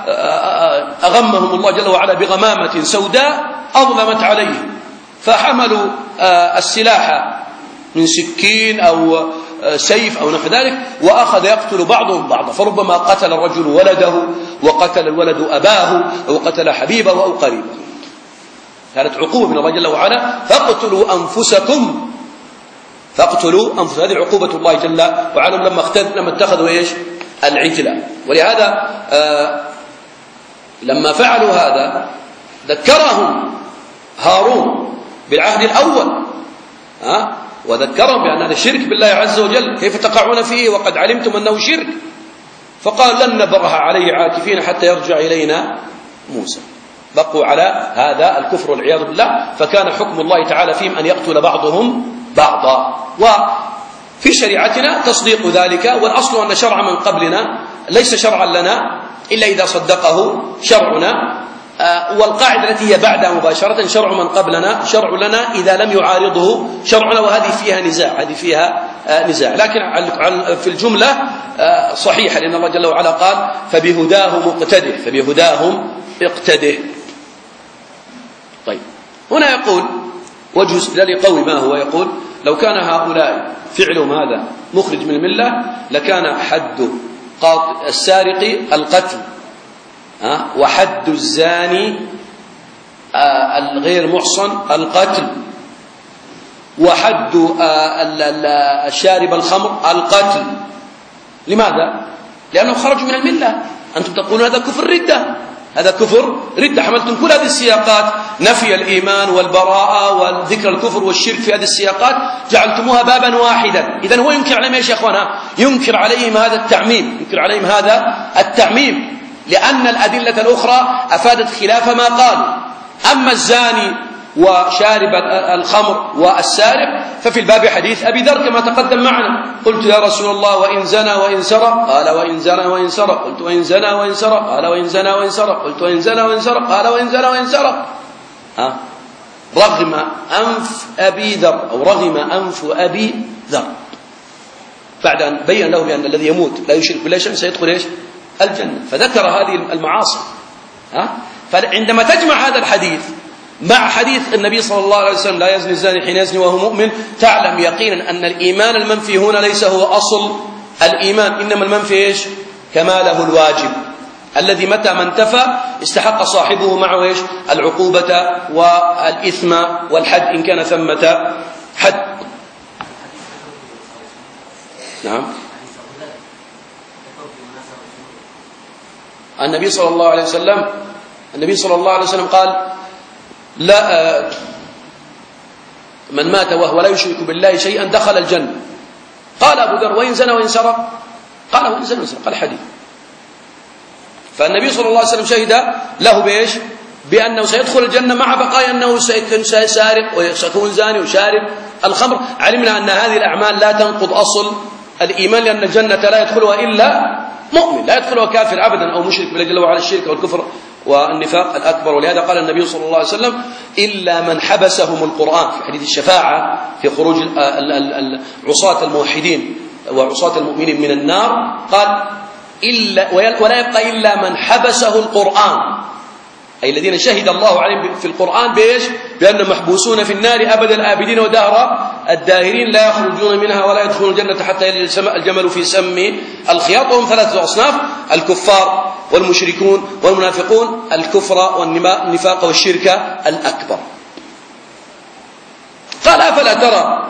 أغمهم الله جل وعلا بغمامة سوداء أظلمت عليهم فحملوا السلاح من سكين أو سيف أو نحو ذلك وأخذ يقتل بعضهم بعضا، فربما قتل الرجل ولده وقتل الولد أباه وقتل حبيبه أو قريبه. كانت عقوبة من الله جل وعلا فاقتلوا أنفسكم فاقتلوا أنفسكم. هذه عقوبة الله جل وعلا لما لما اتخذوا إيش؟ العجلة. ولهذا آه لما فعلوا هذا ذكرهم هارون بالعهد الأول ها وذكرهم بأن هذا شرك بالله عز وجل، كيف تقعون فيه وقد علمتم أنه شرك؟ فقال لن نبرح عليه عاكفين حتى يرجع إلينا موسى. بقوا على هذا الكفر والعياذ بالله، فكان حكم الله تعالى فيهم أن يقتل بعضهم بعضا. وفي شريعتنا تصديق ذلك، والأصل أن شرع من قبلنا ليس شرعا لنا إلا إذا صدقه شرعنا، والقاعدة التي هي بعدها مباشرة شرع من قبلنا شرع لنا إذا لم يعارضه شرعنا، وهذه فيها نزاع هذه فيها نزاع لكن في الجملة صحيحة، لأن الله جل وعلا قال فبهداه مقتده فبهداهم اقتده. طيب، هنا يقول وجه استدلال قوي ما هو؟ يقول لو كان هؤلاء فعلهم هذا مخرج من الملة لكان حد السارق القتل، وحد الزاني الغير محصن القتل، وحد الشارب الخمر القتل. لماذا؟ لأنه خرجوا من الملة. أنتم تقولون هذا كفر ردة، هذا كفر ردة. حملتم كل هذه السياقات، نفي الإيمان والبراءة والذكر الكفر والشرك في هذه السياقات، جعلتموها بابا واحدا. إذن هو ينكر عليهم ايش يا اخوانا؟ ينكر عليهم هذا التعميم، ينكر عليهم هذا التعميم، لأن الأدلة الأخرى أفادت خلاف ما قالوا. أما الزاني وشارب الخمر والسارق ففي الباب حديث أبي ذر كما تقدم معنا. قلت يا رسول الله وإن زنى وإن سرق؟ قال وإن زنى وإن سرق. قلت وإن زنى وإن سرق؟ قال وإن زنى وإن سرق. قلت وإن زنى وإن سرق؟ قال وإن زنى وإن سرق. ها رغم أنف أبي ذر أو رغم أنف أبي ذر، بعد أن بين له بأن الذي يموت لا يشرك بالله شيئا سيدخل إيش؟ الجنة، فذكر هذه المعاصي. ها فعندما تجمع هذا الحديث مع حديث النبي صلى الله عليه وسلم لا يزني الزاني حين يزني وهو مؤمن، تعلم يقينا أن الإيمان المنفي هنا ليس هو أصل الإيمان، إنما المنفي إيش؟ كماله الواجب الذي متى ما انتفى استحق صاحبه معه إيش؟ العقوبة والإثم والحد إن كان ثمة حد. نعم. النبي صلى الله عليه وسلم النبي صلى الله عليه وسلم قال لا من مات وهو لا يشرك بالله شيئا دخل الجنة. قال أبو ذر وإن زنى وإن سرق؟ قال وإن زنى وإن سرق الحديث. فالنبي صلى الله عليه وسلم شهد له بإيش؟ بأنه سيدخل الجنة مع بقايا أنه سيكون سارق وسيكون زاني وشارب الخمر. علمنا أن هذه الأعمال لا تنقض أصل الإيمان، لأن الجنة لا يدخلها إلا مؤمن، لا يدخلها كافر أبدا أو مشرك بالله جل وعلا، الشرك والكفر والنفاق الأكبر. ولهذا قال النبي صلى الله عليه وسلم إلا من حبسهم القرآن في حديث الشفاعة في خروج عصاة الموحدين وعصاة المؤمنين من النار، قال إلا ولا يبقى إلا من حبسه القرآن، أي الذين شهد الله عليهم في القرآن بإيش؟ بأنهم محبوسون في النار أبد الآبدين ودهر الداهرين لا يخرجون منها ولا يدخلون الجنة حتى يلج الجمل في سم الخياط. وهم ثلاثة أصناف: الكفار والمشركون والمنافقون، الكفر والنفاق والشرك الأكبر. قال أفلا ترى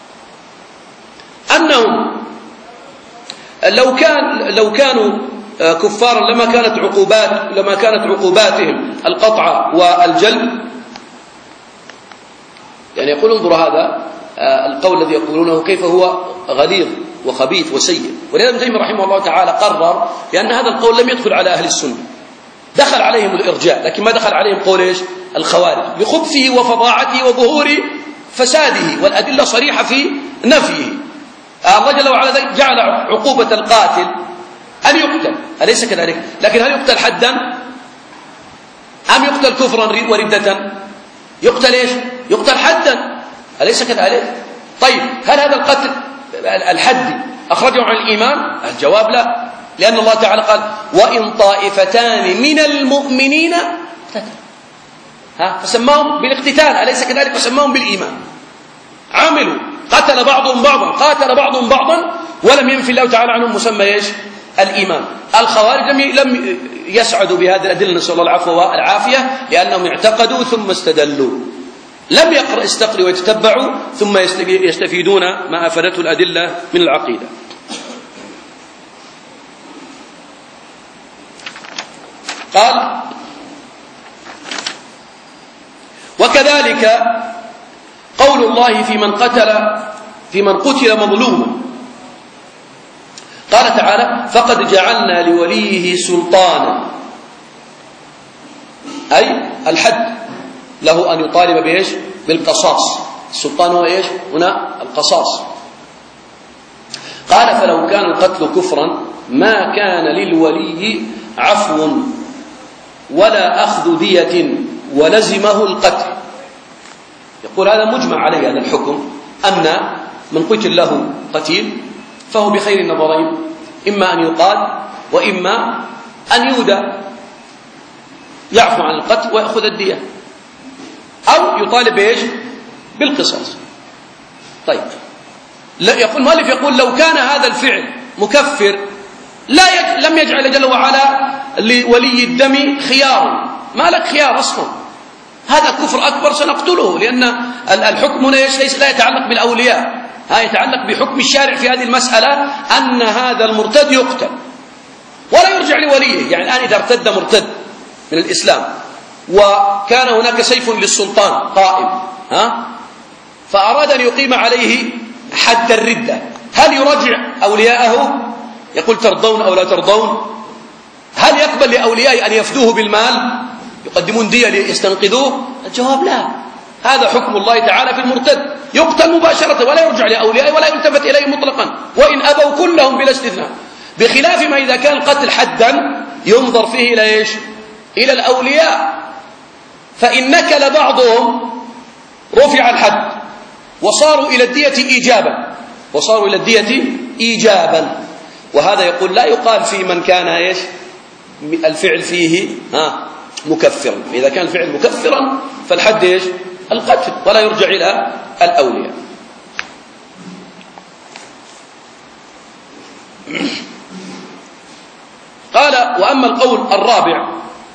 أنهم لو كان لو كانوا كفارا لما كانت عقوبات لما كانت عقوباتهم القطع والجلب. يعني يقول انظر هذا القول الذي يقولونه كيف هو غليظ وخبيث وسيء. ولهذا ابن تيمية رحمه الله تعالى قرر بأن هذا القول لم يدخل على أهل السنة، دخل عليهم الإرجاء، لكن ما دخل عليهم قول إيش؟ الخوارج، لخبثه وفظاعته وظهور فساده، والأدلة صريحة في نفيه. الله جل وعلا جعل عقوبة القاتل أن يقتل، أليس كذلك؟ لكن هل يقتل حدا أم يقتل كفرا وردة؟ يقتل إيش؟ يقتل حدا، أليس كذلك؟ طيب هل هذا القتل الحد أخرجه عن الإيمان؟ الجواب لا، لأن الله تعالى قال وإن طائفتان من المؤمنين اقتتلوا، ها فسماهم بالاقتتال، أليس كذلك؟ فسماهم بالإيمان، عملوا قتل بعضهم بعضا قاتل بعضهم بعضا ولم ينفي الله تعالى عنهم مسمى ايش؟ الإيمان. الخوارج لم لم يسعدوا بهذه الأدلة، نسأل الله العفو والعافية، لأنهم اعتقدوا ثم استدلوا، لم يقرأ استقروا ويتتبعوا ثم يستفيدون ما أفادته الأدلة من العقيدة. قال وكذلك قول الله في من قتل في من قتل مظلوما، قال تعالى فقد جعلنا لوليه سلطانا، أي الحد، له أن يطالب بإيش؟ بالقصاص. السلطان هو إيش هنا؟ القصاص. قال فلو كان القتل كفرا ما كان للولي عفو ولا أخذ دية ولزمه القتل. يقول هذا مجمع عليه هذا الحكم، أن من قتل له قتيل فهو بخير النظرين، إما أن يقال وإما أن يودى، يعفو عن القتل ويأخذ الدية، أو يطالب بإيش؟ بالقصاص. طيب لا، يقول مالك يقول لو كان هذا الفعل مكفر لا يج... لم يجعل جل وعلا لولي الدم خيار، ما لك خيار أصلا، هذا كفر أكبر سنقتله، لأن الحكم هنا ليس لا يتعلق بالأولياء، ها يتعلق بحكم الشارع في هذه المسألة، أن هذا المرتد يقتل ولا يرجع لوليه. يعني الآن إذا ارتد مرتد من الإسلام، وكان هناك سيف للسلطان قائم، ها؟ فأراد أن يقيم عليه حد الردة، هل يرجع أولياءه؟ يقول ترضون أو لا ترضون؟ هل يقبل لأوليائه أن يفدوه بالمال، يقدمون دية ليستنقذوه؟ الجواب لا، هذا حكم الله تعالى في المرتد، يقتل مباشرة ولا يرجع لأوليائه ولا يلتفت إليه مطلقا، وإن أبوا كلهم بلا استثناء، بخلاف ما إذا كان القتل حدا ينظر فيه إلى إيش؟ إلى الأولياء، فإن نكل بعضهم رفع الحد وصاروا إلى الدية إيجابا، وصاروا إلى الدية إيجابا، وهذا يقول لا يقال في من كان إيش؟ الفعل فيه ها مكفرا، إذا كان الفعل مكفرا فالحد إيش؟ القتل، ولا يرجع إلى الأولياء. قال: وأما القول الرابع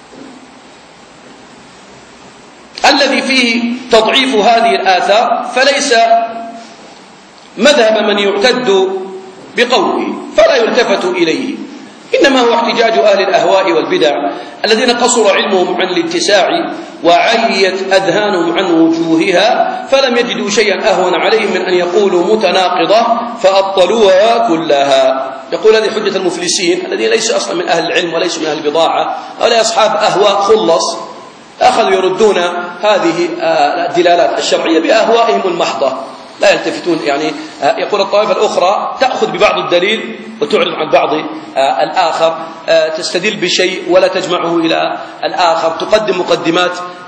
الذي فيه تضعيف هذه الآثار فليس مذهب من يعتد بقوله فلا يلتفت إليه، إنما هو احتجاج أهل الأهواء والبدع الذين قصر علمهم عن الاتساع وعليت أذهانهم عن وجوهها، فلم يجدوا شيئا أهون عليهم من أن يقولوا متناقضة فأبطلوها كلها. يقول هذه حجة المفلسين الذين ليسوا أصلا من أهل العلم وليسوا من أهل البضاعة، هؤلاء أصحاب أهواء خلص، أخذوا يردون هذه الدلالات الشرعية بأهوائهم المحضة، لا يلتفتون. يعني يقول الطائفة الأخرى تأخذ ببعض الدليل وتعرض عن بعض الآخر، تستدل بشيء ولا تجمعه إلى الآخر، تقدم مقدمات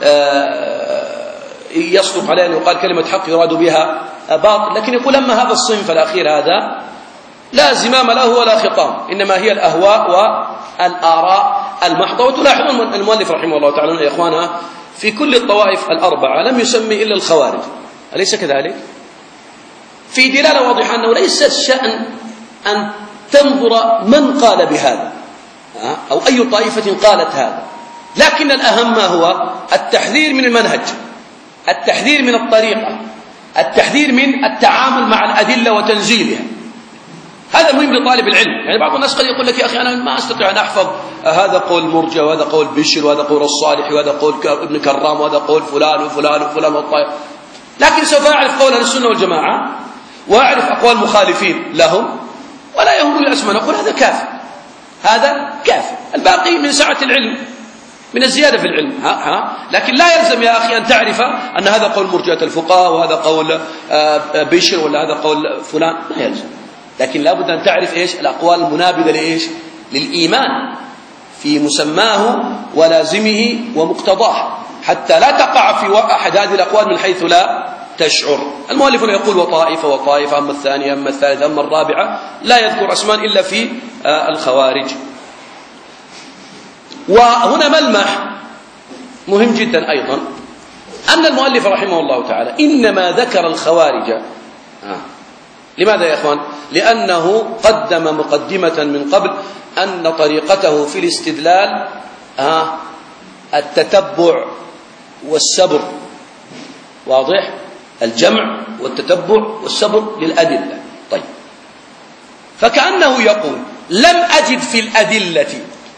يصدق عليها أن يقال كلمة حق يراد بها باطل، لكن يقول أما هذا الصنف الأخير هذا لا زمام له ولا خطام، إنما هي الأهواء والآراء المحضة. وتلاحظون المؤلف رحمه الله تعالى يا إخوانا في كل الطوائف الأربعة لم يسمي إلا الخوارج، أليس كذلك؟ في دلالة واضحة أنه ليس الشأن أن تنظر من قال بهذا أو أي طائفة قالت هذا، لكن الأهم ما هو التحذير من المنهج، التحذير من الطريقة، التحذير من التعامل مع الأدلة وتنزيلها. هذا مهم لطالب العلم. يعني بعض الناس قد يقول لك يا أخي أنا ما أستطيع أن أحفظ هذا قول مرجع وهذا قول بشر وهذا قول الصالح وهذا قول ابن كرام وهذا قول فلان وفلان وفلان والطائف، لكن سوف أعرف قول السنة والجماعة وأعرف أقوال مخالفين لهم ولا يهمني الأسماء، نقول هذا كافي، هذا كافي، الباقي من سعة العلم، من الزيادة في العلم. ها ها لكن لا يلزم يا أخي أن تعرف أن هذا قول مرجئة الفقهاء وهذا قول بشر ولا هذا قول فلان، ما يلزم، لكن لابد أن تعرف إيش الأقوال المنابذة لإيش للإيمان في مسماه ولازمه ومقتضاه، حتى لا تقع في أحد هذه الأقوال من حيث لا تشعر. المؤلف يقول وطائفة وطائفة، أما الثانية أما الثالثة أما الرابعة، لا يذكر أسمان إلا في الخوارج. وهنا ملمح مهم جدا أيضا أن المؤلف رحمه الله تعالى إنما ذكر الخوارج آه. لماذا يا إخوان؟ لأنه قدم مقدمة من قبل أن طريقته في الاستدلال آه التتبع والسبر، واضح؟ الجمع والتتبع والسبر للأدلة. طيب، فكأنه يقول لم أجد في الأدلة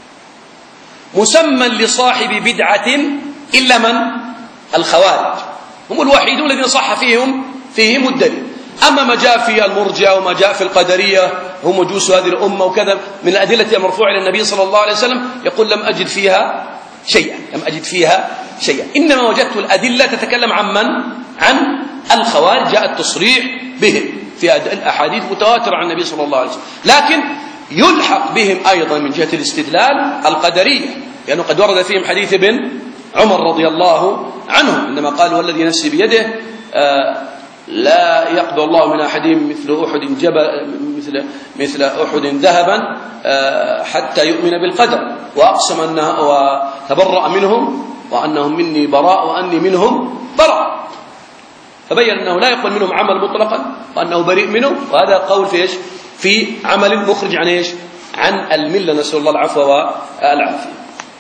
مسمى لصاحب بدعة إلا من؟ الخوارج، هم الوحيدون الذين صح فيهم فيهم الدليل. أما ما جاء في المرجئة وما جاء في القدرية هم مجوس هذه الأمة وكذا من الأدلة المرفوعة إلى النبي صلى الله عليه وسلم، يقول لم أجد فيها شيئا، لم أجد فيها شيئا، إنما وجدت الأدلة تتكلم عن من؟ عن الخوارج، جاء التصريح بهم في الأحاديث متواترة عن النبي صلى الله عليه وسلم، لكن يلحق بهم أيضا من جهة الاستدلال القدرية، لأنه قد ورد فيهم حديث ابن عمر رضي الله عنه عندما قال والذي نفسي بيده آه لا يقبل الله من أحدهم مثل أحد جبل مثل مثل أحد ذهبا آه حتى يؤمن بالقدر، وأقسم أنه وتبرأ منهم وأنهم مني براء وأني منهم براء، فبين أنه لا يقبل منهم عمل مطلقا وأنه بريء منهم، وهذا قول في إيش؟ في عمل مخرج عن إيش؟ عن الملة، نسأل الله العفو والعافية.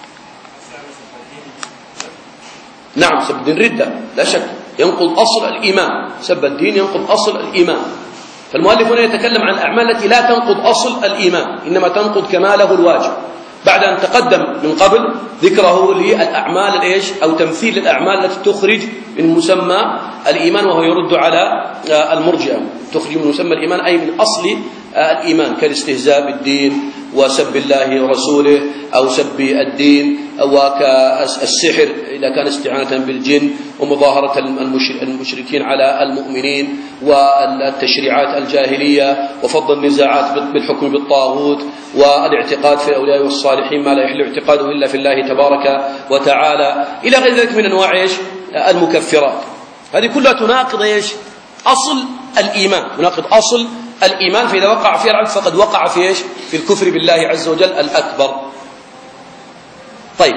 نعم، سب الدين ردة لا شك، ينقض أصل الإيمان، سب الدين ينقض أصل الإيمان. فالمؤلف هنا يتكلم عن الأعمال التي لا تنقض أصل الإيمان، إنما تنقض كماله الواجب، بعد أن تقدم من قبل ذكره للأعمال الإيش أو تمثيل الأعمال التي تخرج من مسمى الإيمان، وهو يرد على المرجئة. تخرج من مسمى الإيمان أي من أصل الإيمان، كالاستهزاء بالدين وسب الله ورسوله أو سب الدين، وكالسحر إذا كان استعانة بالجن، ومظاهرة المشركين على المؤمنين، والتشريعات الجاهلية، وفض النزاعات بالحكم بالطاغوت، والاعتقاد في الأولياء والصالحين ما لا يحل اعتقاده إلا في الله تبارك وتعالى، إلى غير ذلك من أنواع إيش المكفرات. هذه كلها تناقض إيش أصل الإيمان، تناقض أصل الإيمان، فإذا وقع فيها العبد فقد وقع في إيش في الكفر بالله عز وجل الأكبر. طيب،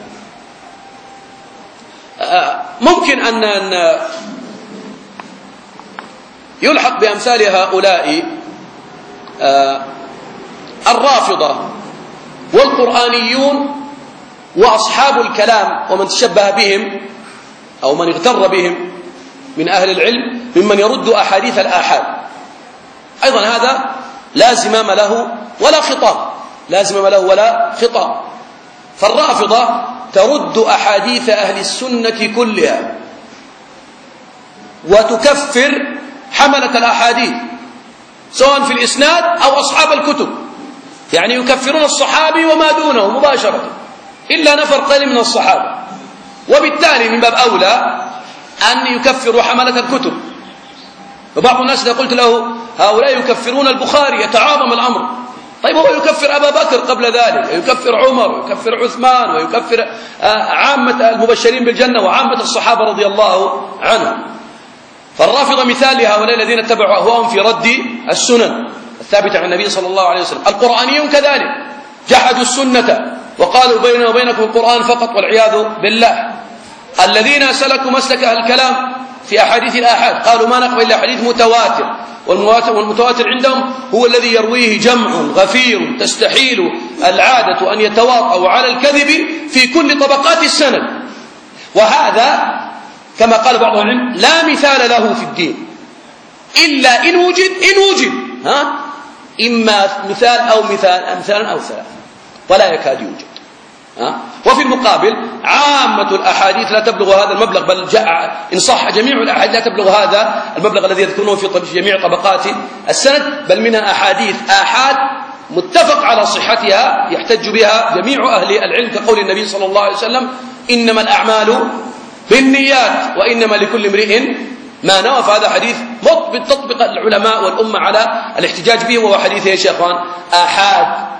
ممكن أن يلحق بأمثال هؤلاء الرافضة والقرآنيون وأصحاب الكلام ومن تشبه بهم أو من اغتر بهم من أهل العلم ممن يرد أحاديث الآحاد. أيضا هذا لا زمام له ولا خطاب، لا زمام له ولا خطاب. فالرافضة ترد أحاديث أهل السنة كلها وتكفر حملة الأحاديث سواء في الإسناد أو أصحاب الكتب، يعني يكفرون الصحابي وما دونه مباشرة إلا نفر قليل من الصحابة، وبالتالي من باب أولى أن يكفروا حملة الكتب. وبعض الناس إذا قلت له هؤلاء يكفرون البخاري يتعاظم الأمر. طيب، هو يكفر أبا بكر قبل ذلك، يكفر عمر، ويكفر عثمان، ويكفر عامة المبشرين بالجنة وعامة الصحابة رضي الله عنهم. فالرافضة مثال لهؤلاء الذين اتبعوا أهواءهم في رد السنن الثابتة عن النبي صلى الله عليه وسلم. القرآنيون كذلك جحدوا السنة وقالوا بيننا وبينكم القرآن فقط والعياذ بالله. الذين سلكوا مسلك الكلام في أحاديث الآحاد قالوا ما نقبل إلا حديث متواتر، والمتواتر عندهم هو الذي يرويه جمع غفير تستحيل العادة أن يتواطؤوا على الكذب في كل طبقات السند. وهذا كما قال بعض العلم لا مثال له في الدين إلا إن وجد إن وجد ها إما مثال أو مثال أمثال أو ثلاث، ولا يكاد يوجد. ها؟ وفي المقابل عامة الأحاديث لا تبلغ هذا المبلغ، بل جاء إن صح جميع الأحاديث لا تبلغ هذا المبلغ الذي يذكرونه في جميع طبقات السند، بل منها أحاديث آحاد متفق على صحتها يحتج بها جميع أهل العلم، كقول النبي صلى الله عليه وسلم إنما الأعمال بالنيات وإنما لكل امرئ ما نوى. فهذا حديث مطبق تطبق العلماء والأمة على الاحتجاج به، وهو حديث يا شيخان آحاد